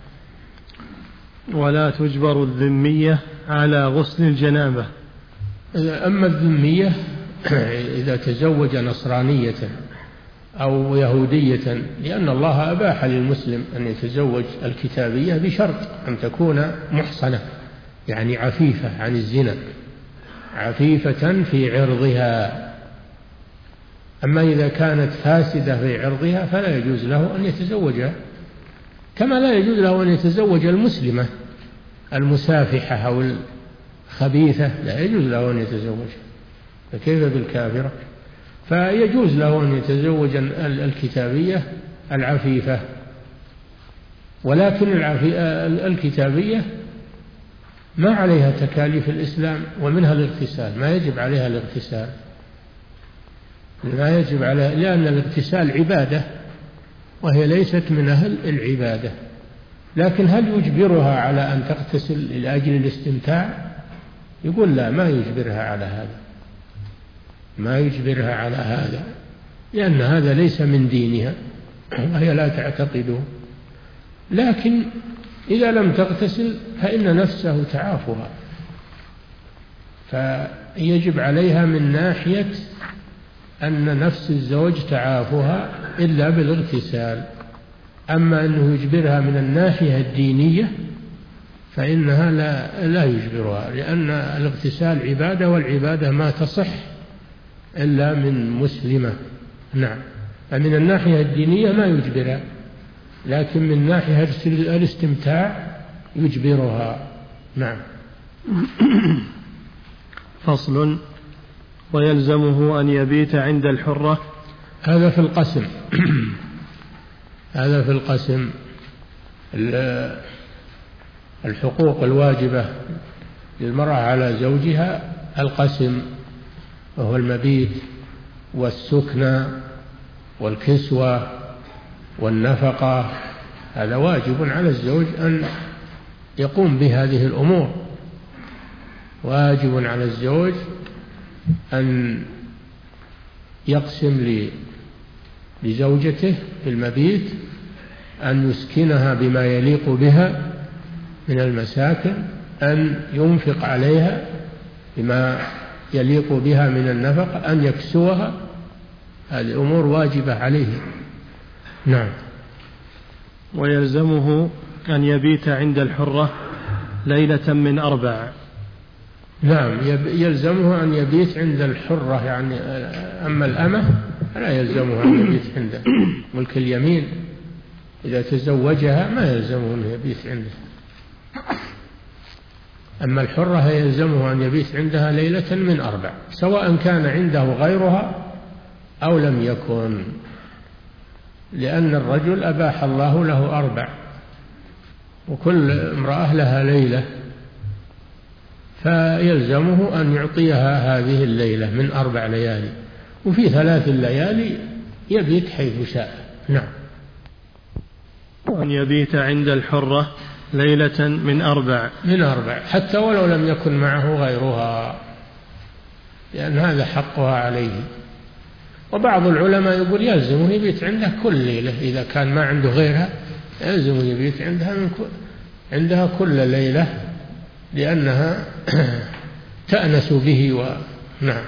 ولا تجبر الذمية على غسل الجنابة. أما الذمية إذا تزوج نصرانية أو يهودية، لأن الله أباح للمسلم أن يتزوج الكتابية بشرط أن تكون محصنة، يعني عفيفة عن الزنا، عفيفة في عرضها. أما إذا كانت فاسدة في عرضها فلا يجوز له أن يتزوجها، كما لا يجوز له أن يتزوج المسلمة المسافحة أو الخبيثة، لا يجوز له أن يتزوجها، فكيف بالكافرة؟ فيجوز له أن يتزوج الكتابية العفيفة، ولكن الكتابية ما عليها تكاليف الإسلام، ومنها الاغتسال، ما يجب عليها الاغتسال، ما يجب عليها، لأن الاغتسال عبادة وهي ليست من أهل العبادة. لكن هل يجبرها على أن تغتسل لأجل الاستمتاع؟ يقول لا، ما يجبرها على هذا، ما يجبرها على هذا، لأن هذا ليس من دينها وهي لا تعتقده. لكن إذا لم تغتسل فإن نفسه تعافها، فيجب عليها من ناحية أن نفس الزوج تعافها إلا بالاغتسال. أما أنه يجبرها من الناحية الدينية فإنها لا, لا يجبرها، لأن الاغتسال عبادة، والعبادة ما تصح إلا من مسلمة. نعم. فمن الناحية الدينية ما يجبرها، لكن من ناحية الاستمتاع يجبرها. نعم. فصل. ويلزمه أن يبيت عند الحرة. هذا في القسم هذا في القسم الحقوق الواجبة للمرأة على زوجها، القسم وهو المبيت والسكنى والكسوة والنفقة، هذا واجب على الزوج أن يقوم بهذه الأمور. واجب على الزوج أن يقسم لزوجته في المبيت، أن يسكنها بما يليق بها من المساكن، أن ينفق عليها بما يليق بها من النفقة، أن يكسوها، هذه أمور واجبة عليه. نعم. ويلزمه أن يبيت عند الحرة ليلة من أربع. نعم، يلزمه أن يبيت عند الحرة، يعني أما الأمة لا يلزمه أن يبيت عنده، ملك اليمين إذا تزوجها ما يلزمه أن يبيت عنده. أما الحرة يلزمه أن يبيت عندها ليلة من أربع، سواء كان عنده غيرها أو لم يكن، لأن الرجل أباح الله له أربع، وكل امرأة لها ليلة، فيلزمه أن يعطيها هذه الليلة من أربع ليالي، وفي ثلاث الليالي يبيت حيث شاء. نعم. أن يبيت عند الحرة ليلة من أربع من أربع حتى ولو لم يكن معه غيرها، لأن هذا حقها عليه. وبعض العلماء يقول يلزمه يبيت عندها كل ليلة، إذا كان ما عنده غيرها يلزمه يبيت عندها من كل عندها كل ليلة، لأنها تأنس به و... نعم.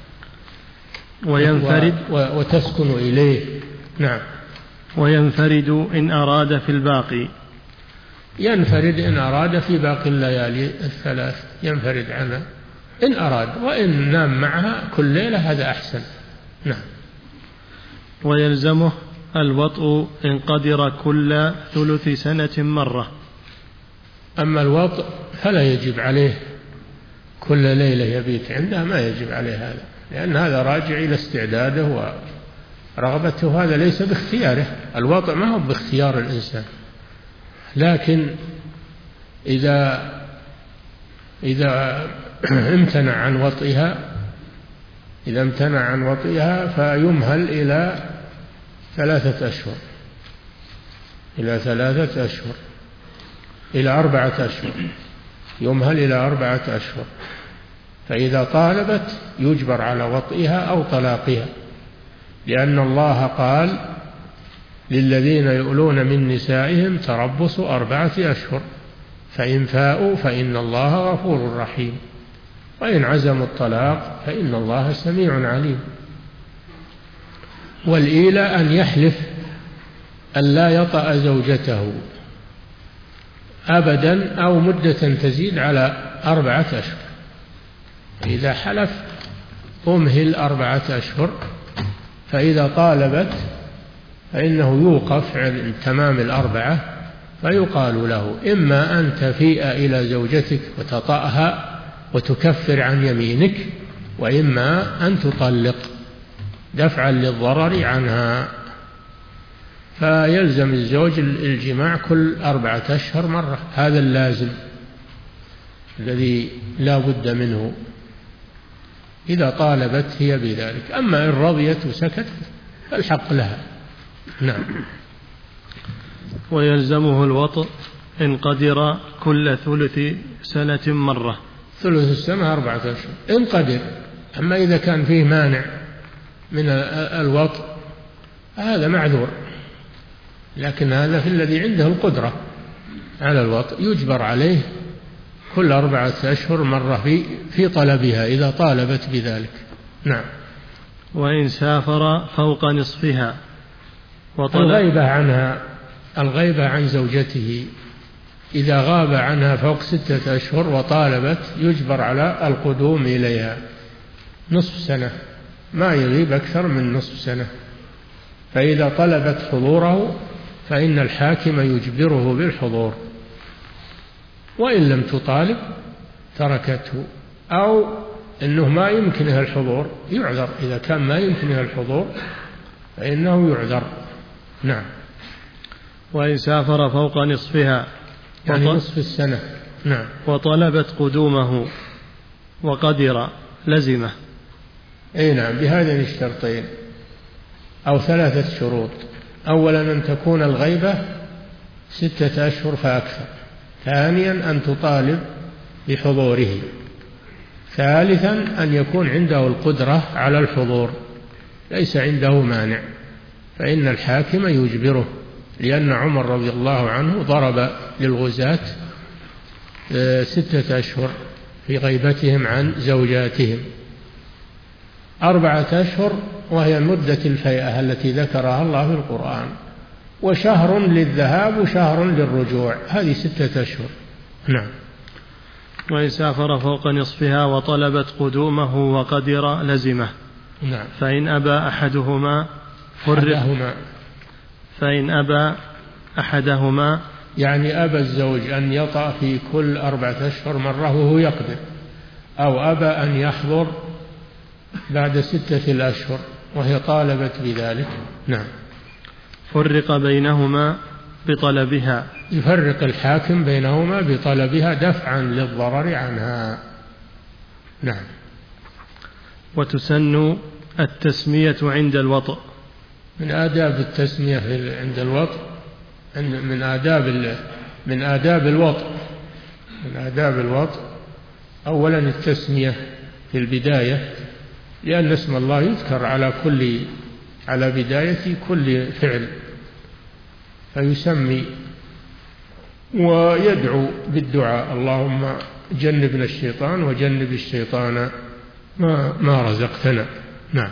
وينفرد و... وتسكن إليه. نعم. وينفرد إن أراد في الباقي. ينفرد إن أراد في باقي الليالي الثلاث، ينفرد عنها إن أراد، وإن نام معها كل ليلة هذا أحسن. نعم. ويلزمه الوطء إن قدر كل ثلث سنة مرة. أما الوطء فلا يجب عليه كل ليلة يبيت عندها، ما يجب عليه هذا، لأن هذا راجع إلى استعداده ورغبته، هذا ليس باختياره. الوطء ما هو باختيار الإنسان، لكن إذا إذا امتنع عن وطئها إذا امتنع عن وطئها فيمهل إلى ثلاثة أشهر إلى ثلاثة أشهر إلى أربعة أشهر يمهل إلى أربعة أشهر. فإذا طالبت يجبر على وطئها أو طلاقها، لأن الله قال للذين يؤلون من نسائهم تربص أربعة أشهر فإن فاءوا فإن الله غفور رحيم وإن عزموا الطلاق فإن الله سميع عليم. والإيلاء أن يحلف أن لا يطأ زوجته أبدا أو مدة تزيد على أربعة أشهر. إذا حلف أمهل أربعة أشهر، فإذا طالبت فإنه يوقف عند تمام الأربعة، فيقال له إما أن تفيء إلى زوجتك وتطأها وتكفر عن يمينك، وإما أن تطلق دفعا للضرر عنها. فيلزم الزوج الجماع كل أربعة أشهر مرة، هذا اللازم الذي لا بد منه إذا طالبت هي بذلك. أما إن رضيت وسكت فالحق لها. نعم. ويلزمه الوطء إن قدر كل ثلث سنة مرة. ثلث السنة أربعة أشهر إن قدر. أما إذا كان فيه مانع من الوطء هذا معذور، لكن هذا في الذي عنده القدرة على الوطء يجبر عليه كل أربعة أشهر مرة في في طلبها إذا طالبت بذلك. نعم. وإن سافر فوق نصفها وطلب الغيبة عنها الغيبة عن زوجته إذا غاب عنها فوق ستة أشهر وطالبت يجبر على القدوم إليها نصف سنة، ما يغيب أكثر من نصف سنة. فإذا طلبت حضوره فإن الحاكم يجبره بالحضور، وإن لم تطالب تركته، أو أنه ما يمكنها الحضور يعذر. إذا كان ما يمكنها الحضور فإنه يعذر. نعم. وإن سافر فوق نصفها يعني نصف السنة. نعم. وطلبت قدومه وقدر لزمه. أي نعم، بهذين الشرطين أو ثلاثة شروط. أولا أن تكون الغيبة ستة أشهر فأكثر. ثانيا أن تطالب بحضوره. ثالثا أن يكون عنده القدرة على الحضور ليس عنده مانع، فإن الحاكم يجبره، لأن عمر رضي الله عنه ضرب للغزاة ستة أشهر في غيبتهم عن زوجاتهم. أربعة أشهر وهي مدة الفيئة التي ذكرها الله في القرآن، وشهر للذهاب وشهر للرجوع، هذه ستة أشهر. نعم. وإن سافر فوق نصفها وطلبت قدومه وقدر لزمه. نعم. فإن أبى أحدهما فرق. فإن أبى أحدهما يعني أبى الزوج أن يطأ في كل أربعة أشهر مرة وهو يقدر، أو أبى أن يحضر بعد ستة الأشهر وهي طالبت بذلك. نعم. فرق بينهما بطلبها. يفرق الحاكم بينهما بطلبها دفعا للضرر عنها. نعم. وتسن التسمية عند الوطء. من آداب التسمية عند الوطء، من آداب من آداب الوطء من آداب الوطء أولا التسمية في البداية، لأن اسم الله يذكر على كل على بداية كل فعل، فيسمي ويدعو بالدعاء: اللهم جنبنا الشيطان وجنب الشيطان ما, ما رزقتنا. نعم.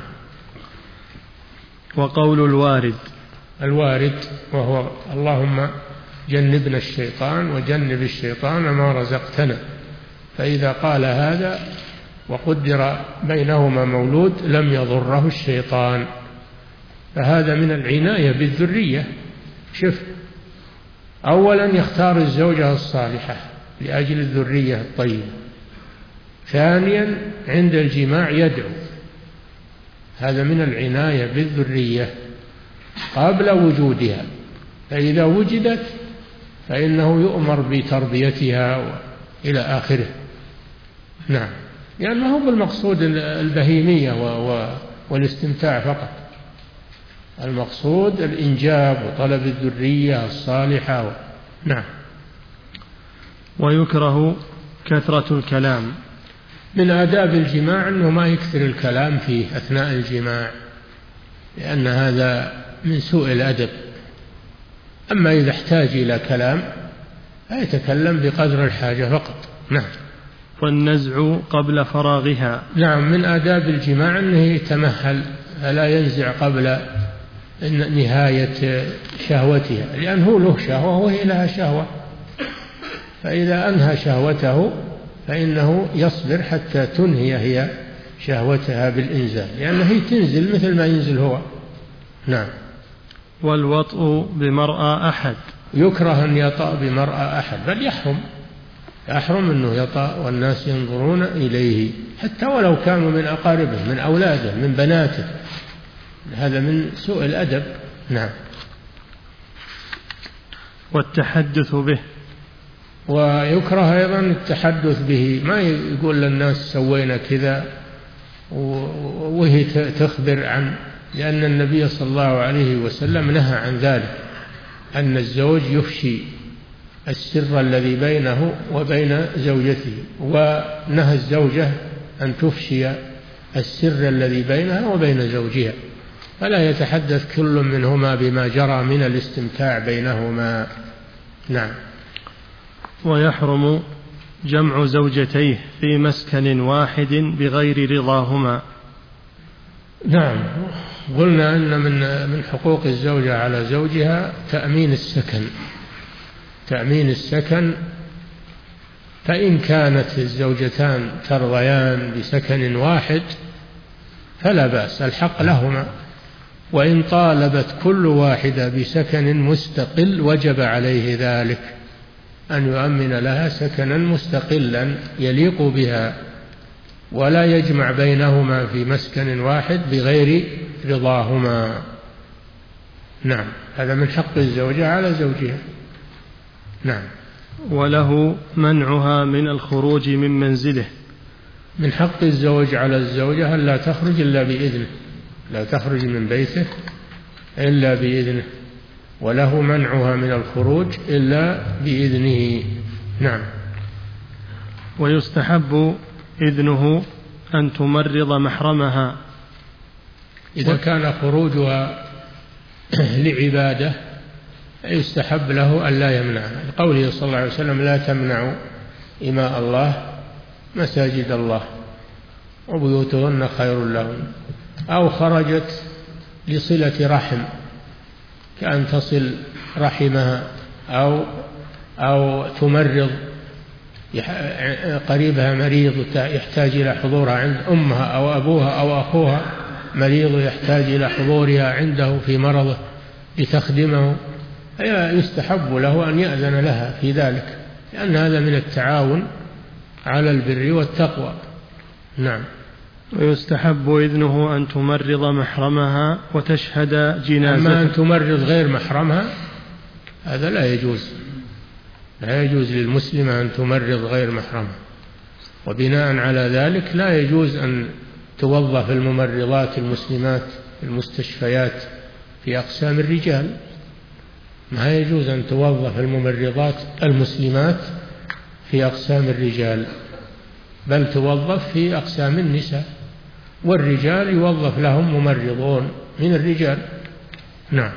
وقول الوارد الوارد وهو: اللهم جنبنا الشيطان وجنب الشيطان ما رزقتنا. فإذا قال هذا وقدر بينهما مولود لم يضره الشيطان، فهذا من العناية بالذرية. شوف، أولا يختار الزوجة الصالحة لأجل الذرية الطيبة. ثانيا عند الجماع يدعو هذا من العناية بالذرية قبل وجودها، فإذا وجدت فإنه يؤمر بتربيتها إلى آخره. نعم، يعني ما هو بالمقصود البهيمية والاستمتاع فقط، المقصود الإنجاب وطلب الذرية الصالحة و... نعم. ويكره كثرة الكلام. من آداب الجماع أنه ما يكثر الكلام فيه أثناء الجماع، لأن هذا من سوء الأدب. أما إذا احتاج إلى كلام فيتكلم بقدر الحاجة فقط. نعم. والنزع قبل فراغها. نعم، من آداب الجماع أنه يتمهل، فلا ينزع قبل نهاية شهوتها، لأنه له شهوة وهي لها شهوة، فإذا أنهى شهوته فإنه يصبر حتى تنهي هي شهوتها بالإنزال، لأنه هي تنزل مثل ما ينزل هو. نعم. والوطء بمرأى أحد. يكره أن يطأ بمرأى أحد، بل يحرم يحرم أنه يطأ والناس ينظرون إليه، حتى ولو كانوا من أقاربه، من أولاده، من بناته، هذا من سوء الأدب. نعم. والتحدث به. ويكره أيضا التحدث به، ما يقول للناس سوينا كذا وهي تخبر عن، لأن النبي صلى الله عليه وسلم نهى عن ذلك، أن الزوج يفشي السر الذي بينه وبين زوجته، ونهى الزوجة أن تفشي السر الذي بينها وبين زوجها، فلا يتحدث كل منهما بما جرى من الاستمتاع بينهما. نعم. ويحرم جمع زوجتيه في مسكن واحد بغير رضاهما. نعم، قلنا أن من من حقوق الزوجة على زوجها تأمين السكن، تأمين السكن، فإن كانت الزوجتان ترضيان بسكن واحد فلا بأس، الحق لهما، وإن طالبت كل واحدة بسكن مستقل وجب عليه ذلك، أن يؤمن لها سكنا مستقلا يليق بها، ولا يجمع بينهما في مسكن واحد بغير رضاهما. نعم، هذا من حق الزوجة على زوجها. نعم. وله منعها من الخروج من منزله. من حق الزوج على الزوجة أن لا تخرج إلا بإذنه، لا تخرج من بيته إلا بإذنه، وله منعها من الخروج إلا بإذنه. نعم. ويستحب إذنه أن تمرض محرمها. إذا كان خروجها لعبادة يستحب له أن لا يمنعها، لقوله صلى الله عليه وسلم: لا تمنعوا إماء الله مساجد الله وبيوتهن خير لهن. أو خرجت لصلة رحم، كأن تصل رحمها، أو أو تمرض قريبها مريض يحتاج إلى حضورها عند أمها أو أبوها أو أخوها مريض يحتاج إلى حضورها عنده في مرضه لتخدمه، يستحب له أن يأذن لها في ذلك، لأن هذا من التعاون على البر والتقوى. نعم. ويستحب إذنه أن تمرض محرمها وتشهد جنازة. أما أن تمرض غير محرمها هذا لا يجوز، لا يجوز للمسلمة أن تمرض غير محرمها، وبناء على ذلك لا يجوز أن توظف الممرضات المسلمات في المستشفيات في أقسام الرجال، ما يجوز أن توظف الممرضات المسلمات في أقسام الرجال، بل توظف في أقسام النساء، والرجال يوظف لهم ممرضون من الرجال. نعم.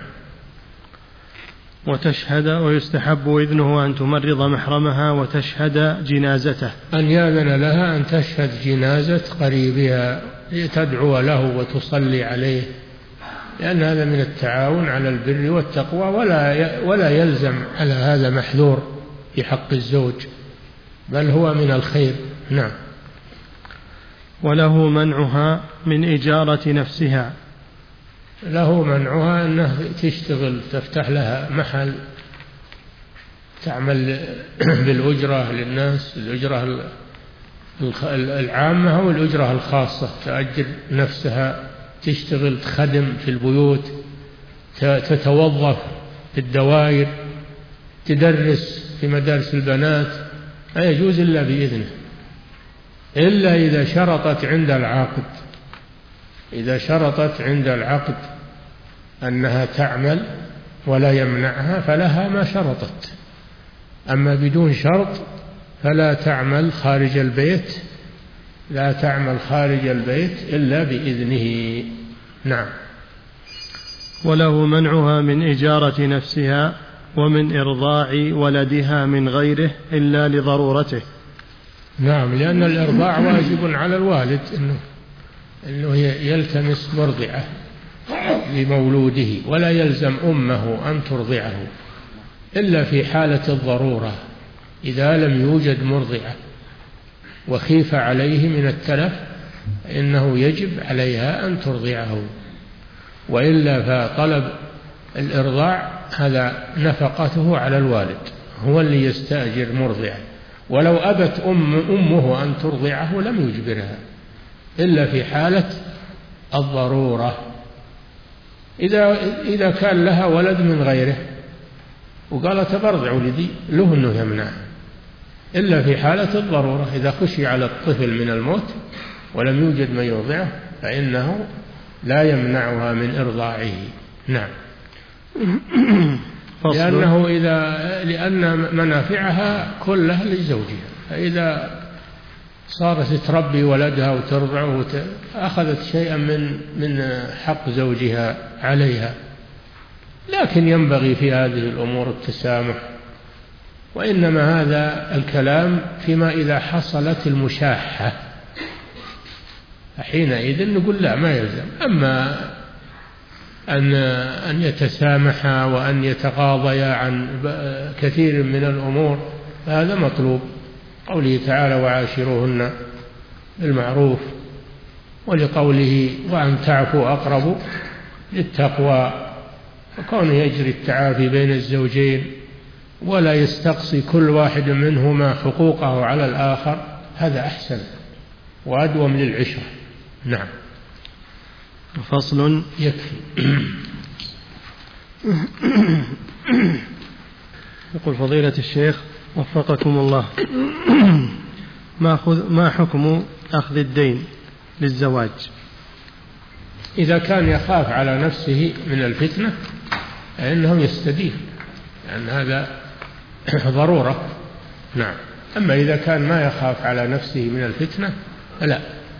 وتشهد ويستحب إذنه أن تمرض محرمها وتشهد جنازته، أن يأذن لها أن تشهد جنازة قريبها تدعو له وتصلي عليه، لأن هذا من التعاون على البر والتقوى، ولا ولا يلزم على هذا محذور في حق الزوج، بل هو من الخير. نعم. وله منعها من إجارة نفسها. له منعها أنها تشتغل، تفتح لها محل تعمل بالأجرة للناس، الأجرة العامة أو الأجرة الخاصة، تأجر نفسها تشتغل تخدم في البيوت، تتوظف في الدوائر، تدرس في مدارس البنات، لا يجوز إلا بإذنه، إلا إذا شرطت عند العقد، إذا شرطت عند العقد أنها تعمل ولا يمنعها فلها ما شرطت، أما بدون شرط فلا تعمل خارج البيت، لا تعمل خارج البيت إلا بإذنه. نعم. وله منعها من إجارة نفسها ومن إرضاع ولدها من غيره إلا لضرورته. نعم، لأن الإرضاع واجب على الوالد إنه, إنه يلتمس مرضعة لمولوده، ولا يلزم أمه أن ترضعه إلا في حالة الضرورة، إذا لم يوجد مرضعة وخيف عليه من التلف إنه يجب عليها أن ترضعه، وإلا فطلب الإرضاع هذا نفقته على الوالد، هو اللي يستأجر مرضعة، ولو أبت أم أمه أن ترضعه لم يجبرها إلا في حالة الضرورة. إذا إذا كان لها ولد من غيره وقالت برضع ولدي، له أنه يمنعها إلا في حالة الضرورة، إذا خشي على الطفل من الموت ولم يوجد من يرضعه فإنه لا يمنعها من إرضاعه. نعم. لأنه إذا لأن منافعها كلها لزوجها، فإذا صارت تربي ولدها وترضعه أخذت شيئا من من حق زوجها عليها، لكن ينبغي في هذه الأمور التسامح، وإنما هذا الكلام فيما إذا حصلت المشاحة، حينئذ نقول لا ما يلزم. أما أن أن يتسامحا وأن يتغاضيا عن كثير من الأمور هذا مطلوب، قوله تعالى وعاشروهن بالمعروف، ولقوله وأن تعفوا أقرب للتقوى، وكونه يجري التعافي بين الزوجين ولا يستقصي كل واحد منهما حقوقه على الآخر، هذا أحسن وأدوم للعشرة. نعم. فصل. يكفي. يقول فضيلة الشيخ وفقكم الله، ما, ما حكم أخذ الدين للزواج؟ إذا كان يخاف على نفسه من الفتنة فإنه يستدين، لأن يعني هذا ضرورة. نعم. أما إذا كان ما يخاف على نفسه من الفتنة فلا،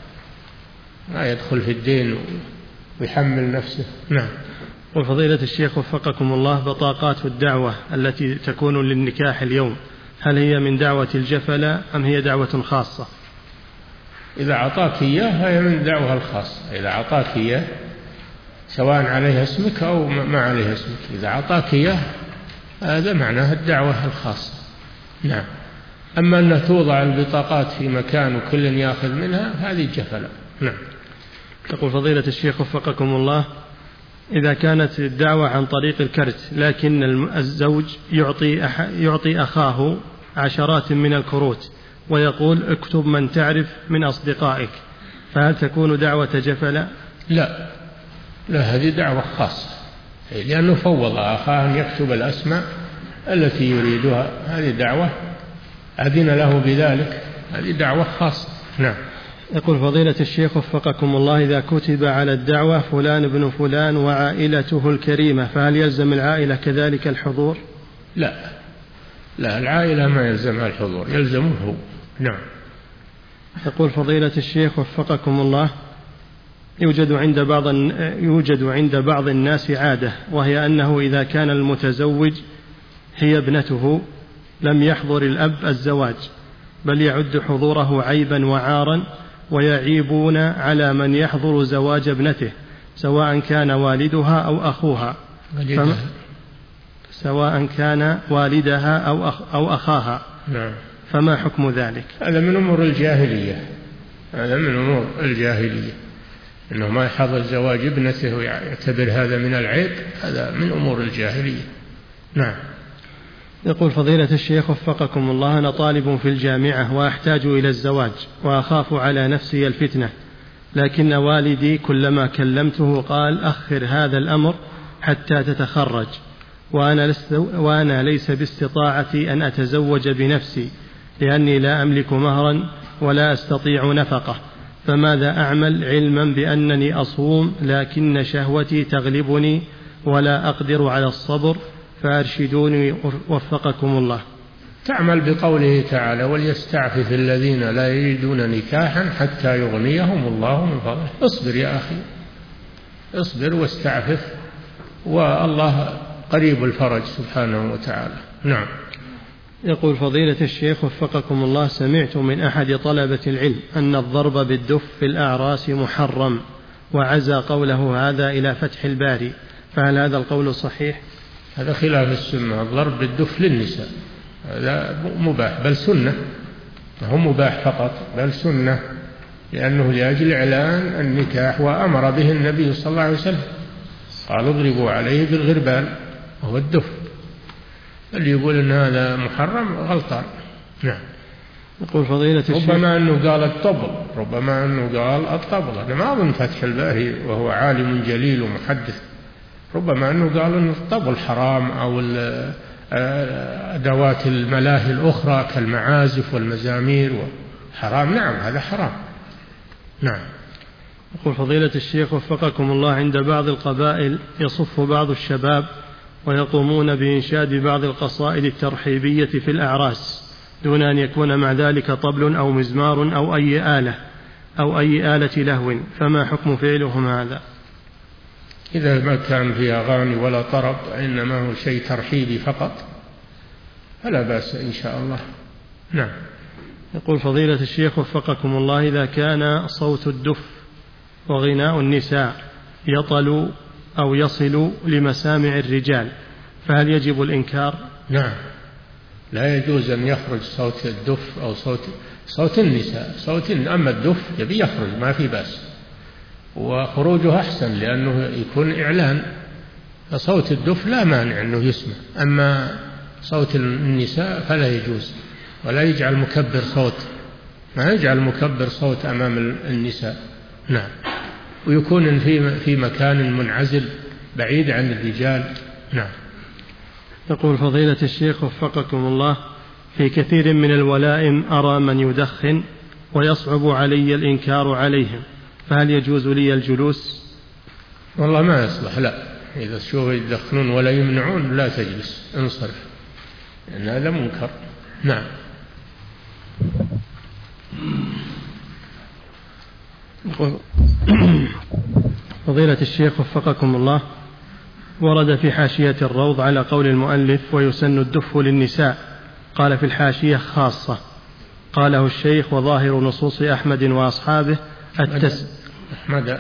ما يدخل في الدين ويحمل نفسه. نعم. وفضيلة الشيخ وفقكم الله، بطاقات الدعوة التي تكون للنكاح اليوم هل هي من دعوة الجفلة أم هي دعوة خاصة؟ إذا أعطاك إياه هي من دعوة الخاصة، إذا أعطاك إياه سواء عليها اسمك أو ما عليها اسمك، إذا أعطاك إياه هذا معناه الدعوة الخاصة. نعم. أما أن توضع البطاقات في مكان وكل يأخذ منها هذه جفلة. نعم. تقول فضيلة الشيخ وفقكم الله، إذا كانت الدعوة عن طريق الكرت لكن الزوج يعطي, أح يعطي أخاه عشرات من الكروت ويقول اكتب من تعرف من أصدقائك، فهل تكون دعوة جفلة؟ لا لا، هذه دعوة خاصة، لأنه فوض أخاه أن يكتب الأسماء التي يريدها، هذه دعوة أذن له بذلك، هذه دعوة خاصة. نعم. يقول فضيلة الشيخ وفقكم الله، إذا كتب على الدعوة فلان بن فلان وعائلته الكريمة فهل يلزم العائلة كذلك الحضور؟ لا لا، العائلة ما يلزمها الحضور، يلزمه هو. نعم. يقول فضيلة الشيخ وفقكم الله، يوجد عند بعض يوجد عند بعض الناس عادة، وهي أنه إذا كان المتزوج هي ابنته لم يحضر الأب الزواج، بل يعد حضوره عيبا وعارا، ويعيبون على من يحضر زواج ابنته سواء كان والدها أو أخوها، فم... سواء كان والدها أو, أخ... أو أخاها. نعم. فما حكم ذلك؟ هذا من أمور الجاهلية، هذا من أمور الجاهلية، إنه ما يحضر زواج ابنته ويعتبر هذا من العيب، هذا من أمور الجاهلية. نعم. يقول فضيلة الشيخ وفقكم الله، أنا طالب في الجامعة وأحتاج إلى الزواج وأخاف على نفسي الفتنة، لكن والدي كلما كلمته قال أخر هذا الأمر حتى تتخرج، وأنا, لست وأنا ليس باستطاعتي أن أتزوج بنفسي لأني لا أملك مهرا ولا أستطيع نفقة، فماذا أعمل علما بأنني أصوم لكن شهوتي تغلبني ولا أقدر على الصبر، فأرشدوني وفقكم الله. تعمل بقوله تعالى وليستعفف الذين لا يجدون نكاحا حتى يغنيهم الله من فضله. اصبر يا أخي، اصبر واستعفف، والله قريب الفرج سبحانه وتعالى. نعم. يقول فضيلة الشيخ وفقكم الله، سمعت من أحد طلبة العلم أن الضرب بالدف في الأعراس محرم، وعزى قوله هذا إلى فتح الباري، فهل هذا القول صحيح؟ هذا خلاف السنة. الضرب بالدف للنساء هذا مباح بل سنة، هو مباح فقط بل سنة، لأنه لأجل إعلان النكاح، وأمر به النبي صلى الله عليه وسلم، قال اضربوا عليه بالغربال وهو الدف. اللي يقول أن هذا محرم غلطان. نعم. يقول فضيلة الشيخ ربما أنه قال الطبل، ربما أنه قال الطبل، أنا ما أظن فتح الباري وهو عالم جليل ومحدث، ربما أنه قال أن الطبل حرام، أو أدوات الملاهي الأخرى كالمعازف والمزامير حرام. نعم هذا حرام. نعم. يقول فضيلة الشيخ وفقكم الله، عند بعض القبائل يصف بعض الشباب ويقومون بإنشاد بعض القصائد الترحيبية في الأعراس دون أن يكون مع ذلك طبل أو مزمار أو أي آلة أو أي آلة لهو، فما حكم فعلهم هذا؟ إذا ما كان في أغاني ولا طرب، إنما هو شيء ترحيبي فقط، فلا بأس إن شاء الله. نعم. يقول فضيلة الشيخ وفقكم الله، إذا كان صوت الدف وغناء النساء يطل أو يصل لمسامع الرجال، فهل يجب الإنكار؟ نعم، لا يجوز أن يخرج صوت الدف أو صوت صوت النساء، صوت أما الدف يبي يخرج ما في بأس، وخروجه أحسن لأنه يكون إعلان، فصوت الدف لا مانع أنه يسمع، أما صوت النساء فلا يجوز، ولا يجعل مكبر صوت، ما يجعل مكبر صوت أمام النساء. نعم. ويكون في في مكان منعزل بعيد عن الرجال. نعم. يقول فضيلة الشيخ وفقكم الله، في كثير من الولائم أرى من يدخن ويصعب علي الإنكار عليهم، فهل يجوز لي الجلوس؟ والله ما يصلح، لا، إذا تشوف يدخنون ولا يمنعون لا تجلس، انصرف، لأن هذا منكر. نعم. فضيلة الشيخ وفقكم الله، ورد في حاشية الروض على قول المؤلف ويسن الدف للنساء، قال في الحاشية خاصة، قاله الشيخ وظاهر نصوص أحمد وأصحابه التس... أحمد.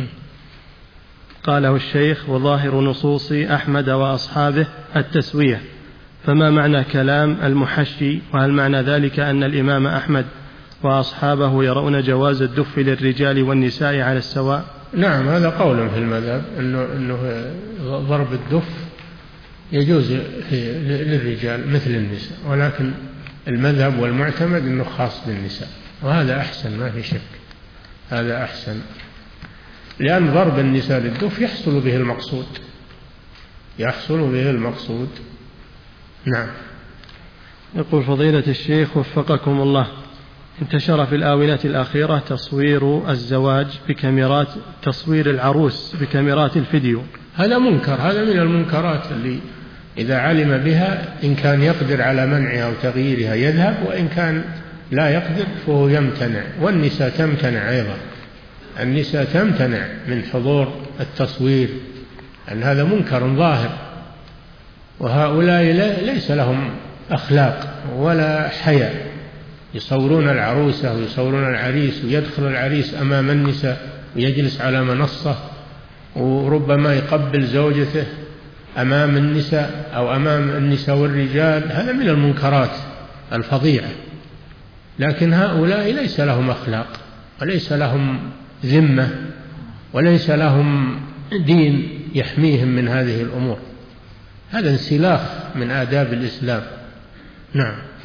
قاله الشيخ وظاهر نصوص أحمد وأصحابه التسوية، فما معنى كلام المحشي؟ وهل معنى ذلك أن الإمام أحمد وأصحابه يرون جواز الدف للرجال والنساء على السواء؟ نعم، هذا قول في المذهب أنه, إنه ضرب الدف يجوز للرجال مثل النساء، ولكن المذهب والمعتمد أنه خاص بالنساء، وهذا أحسن ما في شك، هذا أحسن، لأن ضرب النساء للدف يحصل به المقصود، يحصل به المقصود. نعم. يقول فضيلة الشيخ وفقكم الله، انتشر في الآونة الأخيرة تصوير الزواج بكاميرات، تصوير العروس بكاميرات الفيديو، هذا منكر، هذا من المنكرات اللي إذا علم بها إن كان يقدر على منعها وتغييرها يذهب، وإن كان لا يقدر فهو يمتنع، والنساء تمتنع أيضا، النساء تمتنع من حضور التصوير، أن هذا منكر ظاهر، وهؤلاء ليس لهم أخلاق ولا حياء، يصورون العروسة ويصورون العريس، ويدخل العريس أمام النساء ويجلس على منصة، وربما يقبل زوجته أمام النساء أو أمام النساء والرجال، هذا من المنكرات الفظيعة. لكن هؤلاء ليس لهم أخلاق، وليس لهم ذمة، وليس لهم دين يحميهم من هذه الأمور، هذا انسلاخ من آداب الإسلام. نعم.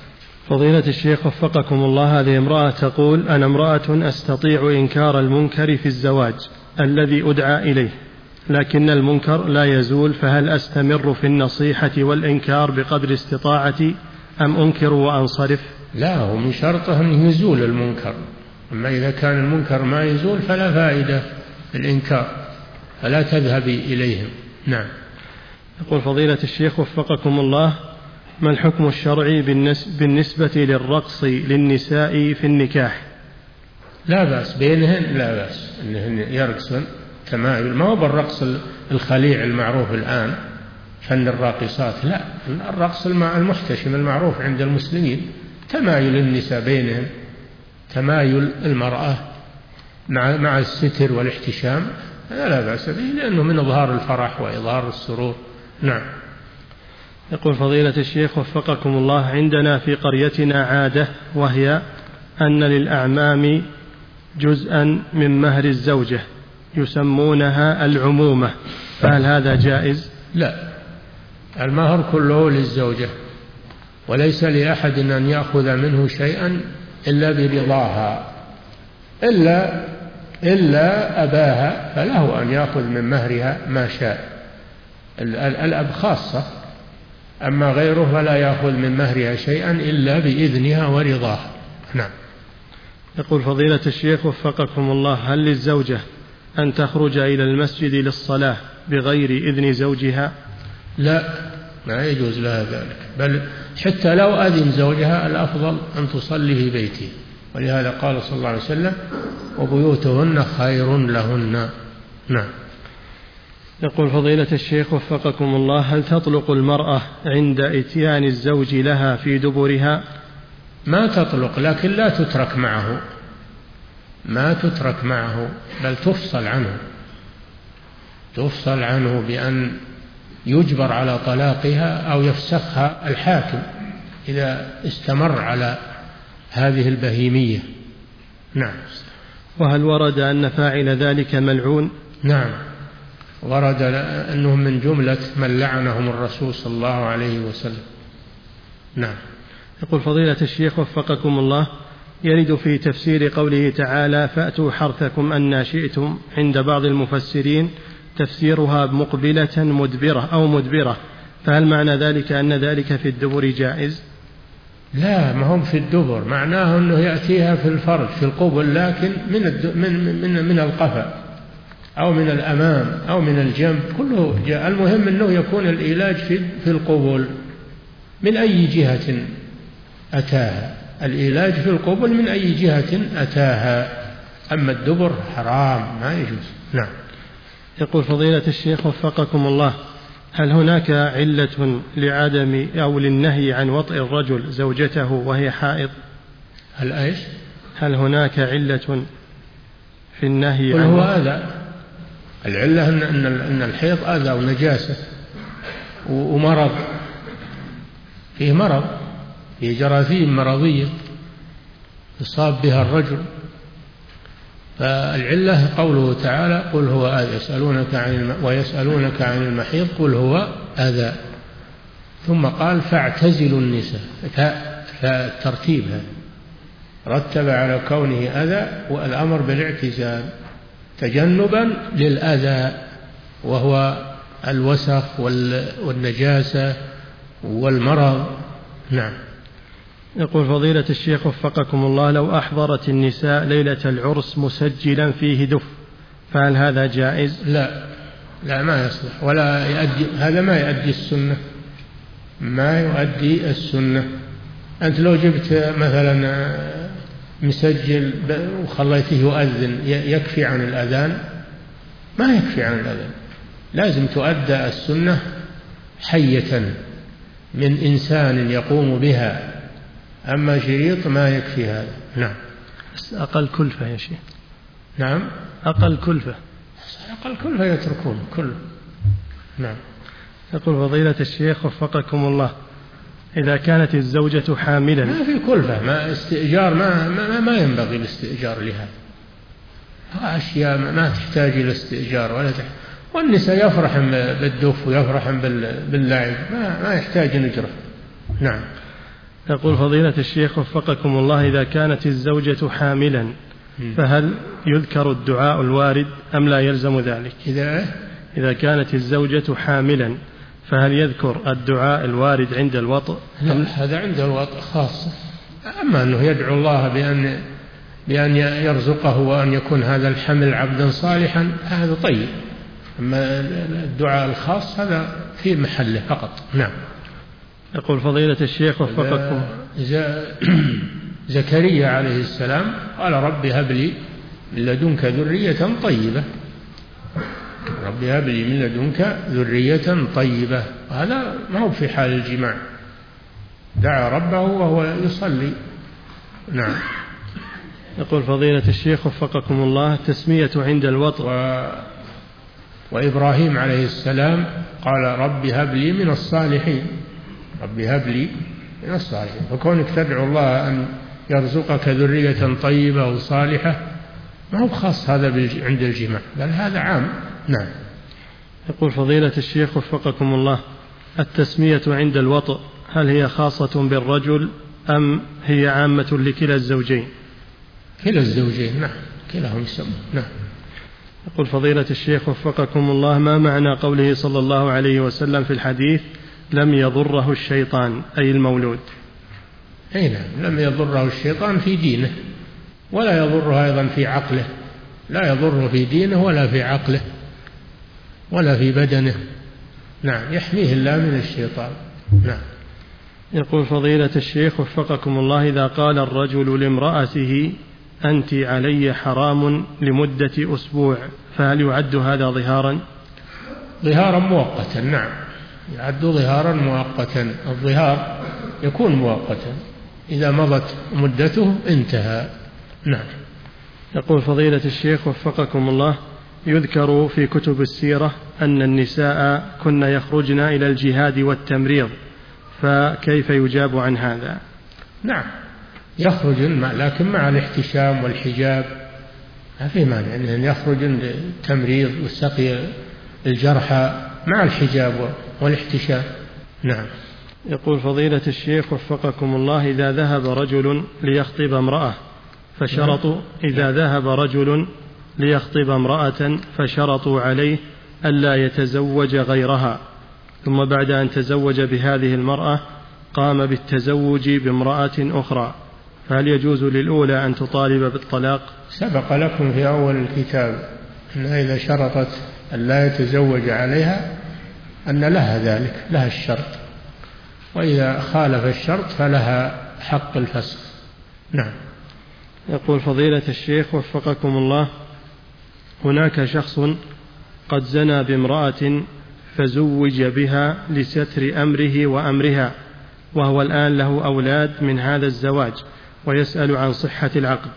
فضيلة الشيخ وفقكم الله، هذه امرأة تقول: أنا امرأة أستطيع إنكار المنكر في الزواج الذي أدعى إليه، لكن المنكر لا يزول، فهل أستمر في النصيحة والإنكار بقدر استطاعتي أم أنكر وأنصرف؟ لا، هو من شرطه أن يزول المنكر، أما إذا كان المنكر ما يزول فلا فائدة في الإنكار، فلا تذهبي إليهم. نعم. يقول فضيلة الشيخ وفقكم الله: ما الحكم الشرعي بالنسبة للرقص للنساء في النكاح؟ لا بأس بينهن، لا بأس أنهن يرقصن تمايل، ما هو بالرقص الخليع المعروف الآن فن الراقصات، لا، الرقص المحتشم المعروف عند المسلمين تمايل النساء بينهن، تمايل المرأة مع مع الستر والاحتشام، هذا لا بأس به لأنه من إظهار الفرح وإظهار السرور. نعم. يقول فضيلة الشيخ وفقكم الله: عندنا في قريتنا عادة، وهي أن للأعمام جزءا من مهر الزوجة يسمونها العمومة، فهل هذا جائز؟ لا، المهر كله للزوجة، وليس لأحد أن يأخذ منه شيئا إلا برضاها، إلا إلا أباها فله أن يأخذ من مهرها ما شاء، الأب خاصة، أما غيره فلا يأخذ من مهرها شيئا إلا بإذنها ورضاها. نعم. يقول فضيلة الشيخ وفقكم الله: هل للزوجة أن تخرج إلى المسجد للصلاة بغير إذن زوجها؟ لا، ما يجوز لها ذلك، بل حتى لو أذن زوجها الأفضل أن تصلي في بيته، ولهذا قال صلى الله عليه وسلم: وبيوتهن خير لهن. نعم. يقول فضيلة الشيخ وفقكم الله: هل تطلق المرأة عند إتيان الزوج لها في دبرها؟ ما تطلق، لكن لا تترك معه، ما تترك معه، بل تفصل عنه، تفصل عنه بأن يجبر على طلاقها أو يفسخها الحاكم إذا استمر على هذه البهيمية. نعم. وهل ورد أن فاعل ذلك ملعون؟ نعم، ورد أنهم من جملة من لعنهم الرسول صلى الله عليه وسلم. نعم. يقول فضيلة الشيخ وفقكم الله: يرد في تفسير قوله تعالى: فأتوا حرثكم أن شئتم، عند بعض المفسرين تفسيرها مقبلة مدبرة أو مدبرة، فهل معنى ذلك أن ذلك في الدبر جائز؟ لا، ما هم في الدبر، معناه أنه يأتيها في الفرج في القبل، لكن من من من, من القفا أو من الأمام أو من الجنب، كله جاء، المهم أنه يكون العلاج في في القبل من أي جهة أتاها، العلاج في القبل من أي جهة أتاها، أما الدبر حرام ما يجوز. نعم. يقول فضيلة الشيخ وفقكم الله: هل هناك علة لعدم أو للنهي عن وطئ الرجل زوجته وهي حائض؟ هل إيش؟ هل هناك علة في النهي قل عن هو أذى، العلة أن أن الحيض أذى ونجاسة ومرض، فيه مرض، فيه جراثيم مرضية يصاب بها الرجل، فالعلة قوله تعالى: قل هو أذى يسألونك عن الم... ويسألونك عن المحيض قل هو أذى، ثم قال: فاعتزلوا النساء، فالترتيب هذا رتب على كونه أذى والأمر بالاعتزال تجنبا للأذى، وهو الوسخ والنجاسة والمرض. نعم. يقول فضيلة الشيخ وفقكم الله: لو أحضرت النساء ليلة العرس مسجلا فيه دف، فهل هذا جائز؟ لا، لا، ما يصلح، ولا يؤدي، هذا ما يؤدي السنة، ما يؤدي السنة. أنت لو جبت مثلا مسجل وخليته يؤذن يكفي عن الأذان؟ ما يكفي عن الأذان، لازم تؤدى السنة حية من إنسان يقوم بها، أما شريط ما يكفي هذا. نعم. أقل كلفة يا شيخ. نعم، أقل كلفة، أقل كلفة يتركون كله. نعم. يقول فضيلة الشيخ وفقكم الله: إذا كانت الزوجة حاملا، ما في كلفة، ما استئجار، ما ما, ما ينبغي الاستئجار لها، أشياء ما تحتاج إلى استئجار ولا تحتاج. والنساء يفرحن بالدف ويفرحن باللعب، ما ما يحتاج نجرة. نعم. يقول فضيلة الشيخ وفقكم الله، إذا كانت الزوجة حاملا فهل يذكر الدعاء الوارد أم لا يلزم ذلك؟ إذا إذا كانت الزوجة حاملا فهل يذكر الدعاء الوارد عند الوطء؟ لا، هذا عند الوطء خاصة. أما أنه يدعو الله بأن بأن يرزقه وأن يكون هذا الحمل عبدا صالحا هذا طيب. أما الدعاء الخاص هذا في محله فقط. نعم. يقول فضيلة الشيخ وفقكم. زكريا عليه السلام قال رب هب لي من لدنك ذرية طيبة، رب هب لي من لدنك ذرية طيبة، هذا ما هو في حال الجماع، دعا ربه وهو يصلي. نعم. يقول فضيلة الشيخ وفقكم الله، تسمية عند الوطء. و... وإبراهيم عليه السلام قال رب هب لي من الصالحين، رب هب لي من الصالحين، فكونك تدعو الله أن يرزقك ذرية طيبة وصالحة ما هو خاص هذا عند الجماع، بل هذا عام. نعم. يقول فضيلة الشيخ وفقكم الله، التسمية عند الوطء هل هي خاصة بالرجل أم هي عامة لكلا الزوجين؟ كلا الزوجين، نعم، كلاهم يسمى. نعم. يقول فضيلة الشيخ وفقكم الله، ما معنى قوله صلى الله عليه وسلم في الحديث لم يضره الشيطان أي المولود؟ أي نعم، لم يضره الشيطان في دينه ولا يضره أيضا في عقله، لا يضره في دينه ولا في عقله ولا في بدنه. نعم، يحميه الله من الشيطان. نعم. يقول فضيلة الشيخ وفقكم الله، إذا قال الرجل لامرأته أنت علي حرام لمدة أسبوع فهل يعد هذا ظهارا؟ ظهارا مؤقتا. نعم، يعد ظهارا مؤقتا. الظهار يكون مؤقتا، إذا مضت مدته انتهى. نعم. يقول فضيلة الشيخ وفقكم الله، يذكر في كتب السيرة أن النساء كن يخرجن إلى الجهاد والتمريض، فكيف يجاب عن هذا؟ نعم، يخرجن لكن مع الاحتشام والحجاب، ما في مانع أن يخرجن للتمريض وسقي الجرحى مع الحجاب والاحتشام. نعم. يقول فضيلة الشيخ وفقكم الله، إذا ذهب رجل ليخطب امرأة فشرطوا إذا ذهب رجل ليخطب امرأة فشرطوا عليه ألا يتزوج غيرها، ثم بعد أن تزوج بهذه المرأة قام بالتزوج بامرأة أخرى، فهل يجوز للأولى أن تطالب بالطلاق؟ سبق لكم في أول الكتاب أنها إذا شرطت أن لا يتزوج عليها أن لها ذلك، لها الشرط، وإذا خالف الشرط فلها حق الفسخ. نعم. يقول فضيلة الشيخ وفقكم الله، هناك شخص قد زنى بامرأة فزوج بها لستر أمره وأمرها، وهو الآن له أولاد من هذا الزواج ويسأل عن صحة العقد.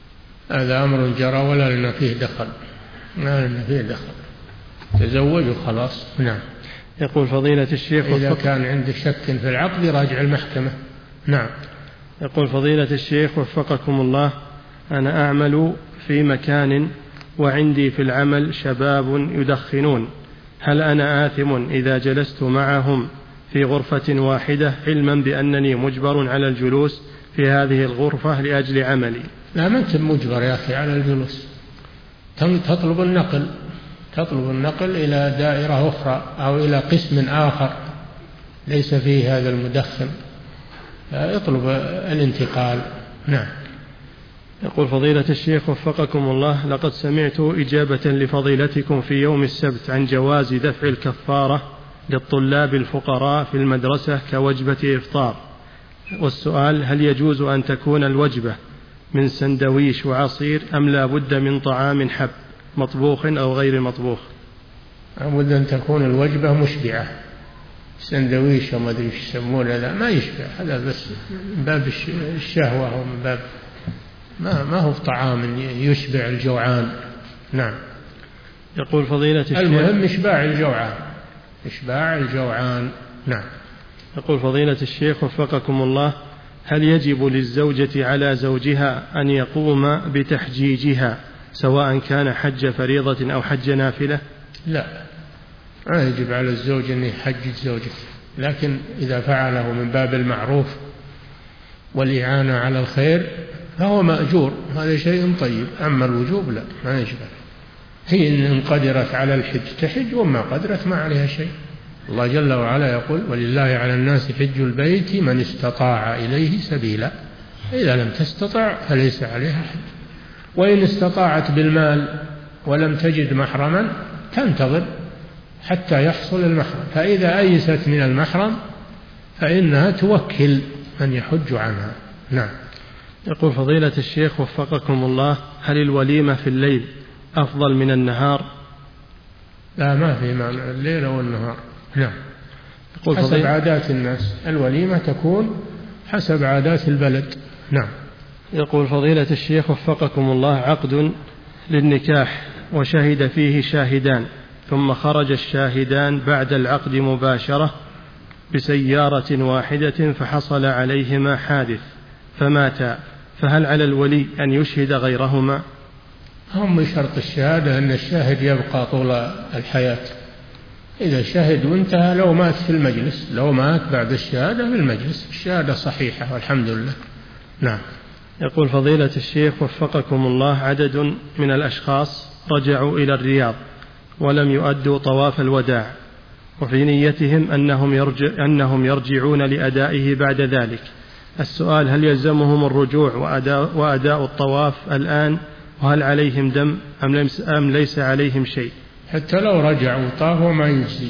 هذا أمر جرى ولا لنا فيه دخل، ما لنا فيه دخل، تزوج وخلاص. نعم. يقول فضيلة الشيخ إذا كان عنده شك في العقد راجع المحكمة. نعم. يقول فضيلة الشيخ وفقكم الله، أنا أعمل في مكان وعندي في العمل شباب يدخنون، هل أنا آثم إذا جلست معهم في غرفة واحدة علما بأنني مجبر على الجلوس في هذه الغرفة لأجل عملي؟ لا، ما أنت مجبر يا أخي على الجلوس، تطلب النقل تطلب النقل إلى دائرة أخرى أو إلى قسم آخر ليس فيه هذا المدخن، اطلب الانتقال. نعم. يقول فضيلة الشيخ وفقكم الله، لقد سمعت إجابة لفضيلتكم في يوم السبت عن جواز دفع الكفارة للطلاب الفقراء في المدرسة كوجبة إفطار، والسؤال هل يجوز أن تكون الوجبة من سندويش وعصير أم لا بد من طعام حب مطبوخ أو غير مطبوخ؟ لابد أن تكون الوجبة مشبعة، سندويش وما أدري ايش يسمونه هذا ما يشبع، هذا بس من باب الشهوة ومن باب ما ما هو طعام يشبع الجوعان. نعم. يقول فضيلة الشيخ، المهم إشباع الجوعان، إشباع الجوعان. نعم. يقول فضيلة الشيخ وفقكم الله، هل يجب للزوجة على زوجها أن يقوم بتحجيجها سواء كان حج فريضة أو حج نافلة؟ لا، ما يجب على الزوج أن يحجج زوجته، لكن إذا فعله من باب المعروف والإعانة على الخير فهو مأجور، هذا شيء طيب. أما الوجوب لا، ما يشبه. هي إن قدرت على الحج تحج، وما قدرت ما عليها شيء. الله جل وعلا يقول: ولله على الناس حج البيت من استطاع إليه سبيلا. إذا لم تستطع فليس عليها حج. وإن استطاعت بالمال ولم تجد محرما تنتظر حتى يحصل المحرم، فإذا أيست من المحرم فإنها توكل من يحج عنها. نعم. يقول فضيلة الشيخ وفقكم الله: هل الوليمة في الليل أفضل من النهار؟ لا، ما في معنى الليل والنهار. نعم. حسب عادات الناس، الوليمة تكون حسب عادات البلد. نعم. يقول فضيلة الشيخ وفقكم الله: عقد للنكاح وشهد فيه شاهدان، ثم خرج الشاهدان بعد العقد مباشرة بسيارة واحدة فحصل عليهما حادث فماتا، فهل على الولي أن يشهد غيرهما؟ هم شرط الشهادة أن الشاهد يبقى طول الحياة. إذا شهد وانتهى، لو مات في المجلس، لو مات بعد الشهادة في المجلس، الشهادة صحيحة والحمد لله. نعم. يقول فضيلة الشيخ وفقكم الله: عدد من الأشخاص رجعوا إلى الرياض ولم يؤدوا طواف الوداع، وفي نيتهم أنهم, يرجع أنهم يرجعون لأدائه بعد ذلك. السؤال: هل يلزمهم الرجوع وأداء, وأداء الطواف الآن؟ وهل عليهم دم أم ليس عليهم شيء؟ حتى لو رجعوا طافوا ما يجزي،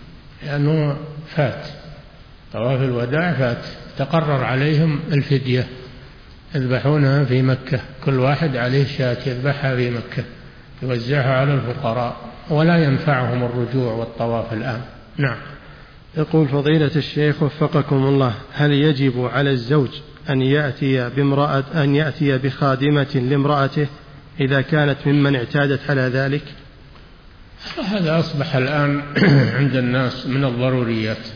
لأنه فات طواف الوداع، فات. تقرر عليهم الفدية، يذبحونها في مكة، كل واحد عليه شاة يذبحها في مكة يوزعها على الفقراء، ولا ينفعهم الرجوع والطواف الآن. نعم. يقول فضيلة الشيخ وفقكم الله: هل يجب على الزوج أن يأتي بامرأة أن يأتي بخادمة لامرأته إذا كانت ممن اعتادت على ذلك؟ هذا أصبح الآن عند الناس من الضروريات،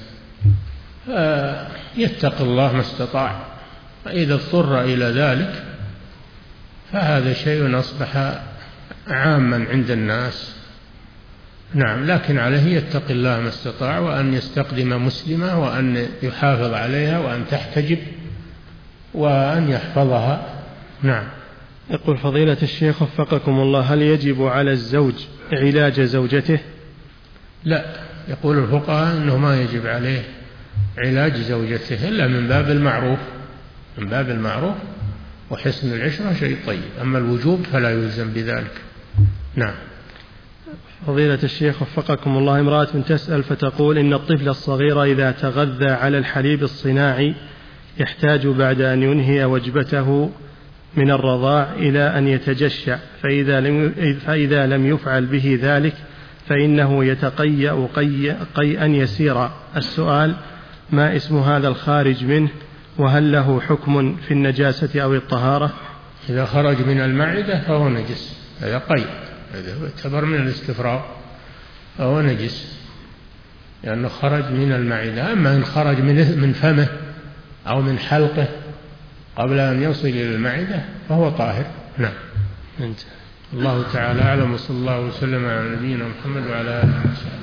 يتق الله ما استطاع، فإذا اضطر إلى ذلك فهذا شيء أصبح عاما عند الناس. نعم. لكن عليه يتق الله ما استطاع، وأن يستقدم مسلمة، وأن يحافظ عليها، وأن تحتجب، وأن يحفظها. نعم. يقول فضيلة الشيخ وفقكم الله: هل يجب على الزوج علاج زوجته؟ لا، يقول الفقهاء أنه ما يجب عليه علاج زوجته إلا من باب المعروف، من باب المعروف وحسن العشرة شيء طيب، أما الوجوب فلا يلزم بذلك. نعم. فضيلة الشيخ وفقكم الله: امرأة تسأل فتقول إن الطفل الصغير إذا تغذى على الحليب الصناعي يحتاج بعد أن ينهي وجبته من الرضاع إلى أن يتجشأ، فإذا لم, فإذا لم يفعل به ذلك فإنه يتقيأ قي قيئا يسيرا. السؤال: ما اسم هذا الخارج منه؟ وهل له حكم في النجاسة أو الطهارة؟ إذا خرج من المعدة فهو نجس، هذا قيء، هذا يعتبر من الاستفراغ، فهو نجس لأنه خرج من المعدة. أما إن خرج من فمه أو من حلقه قبل أن يصل إلى المعدة فهو طاهر. نعم. الله تعالى أعلم، وصلى الله وسلم على نبينا محمد وعلى آله وصحبه.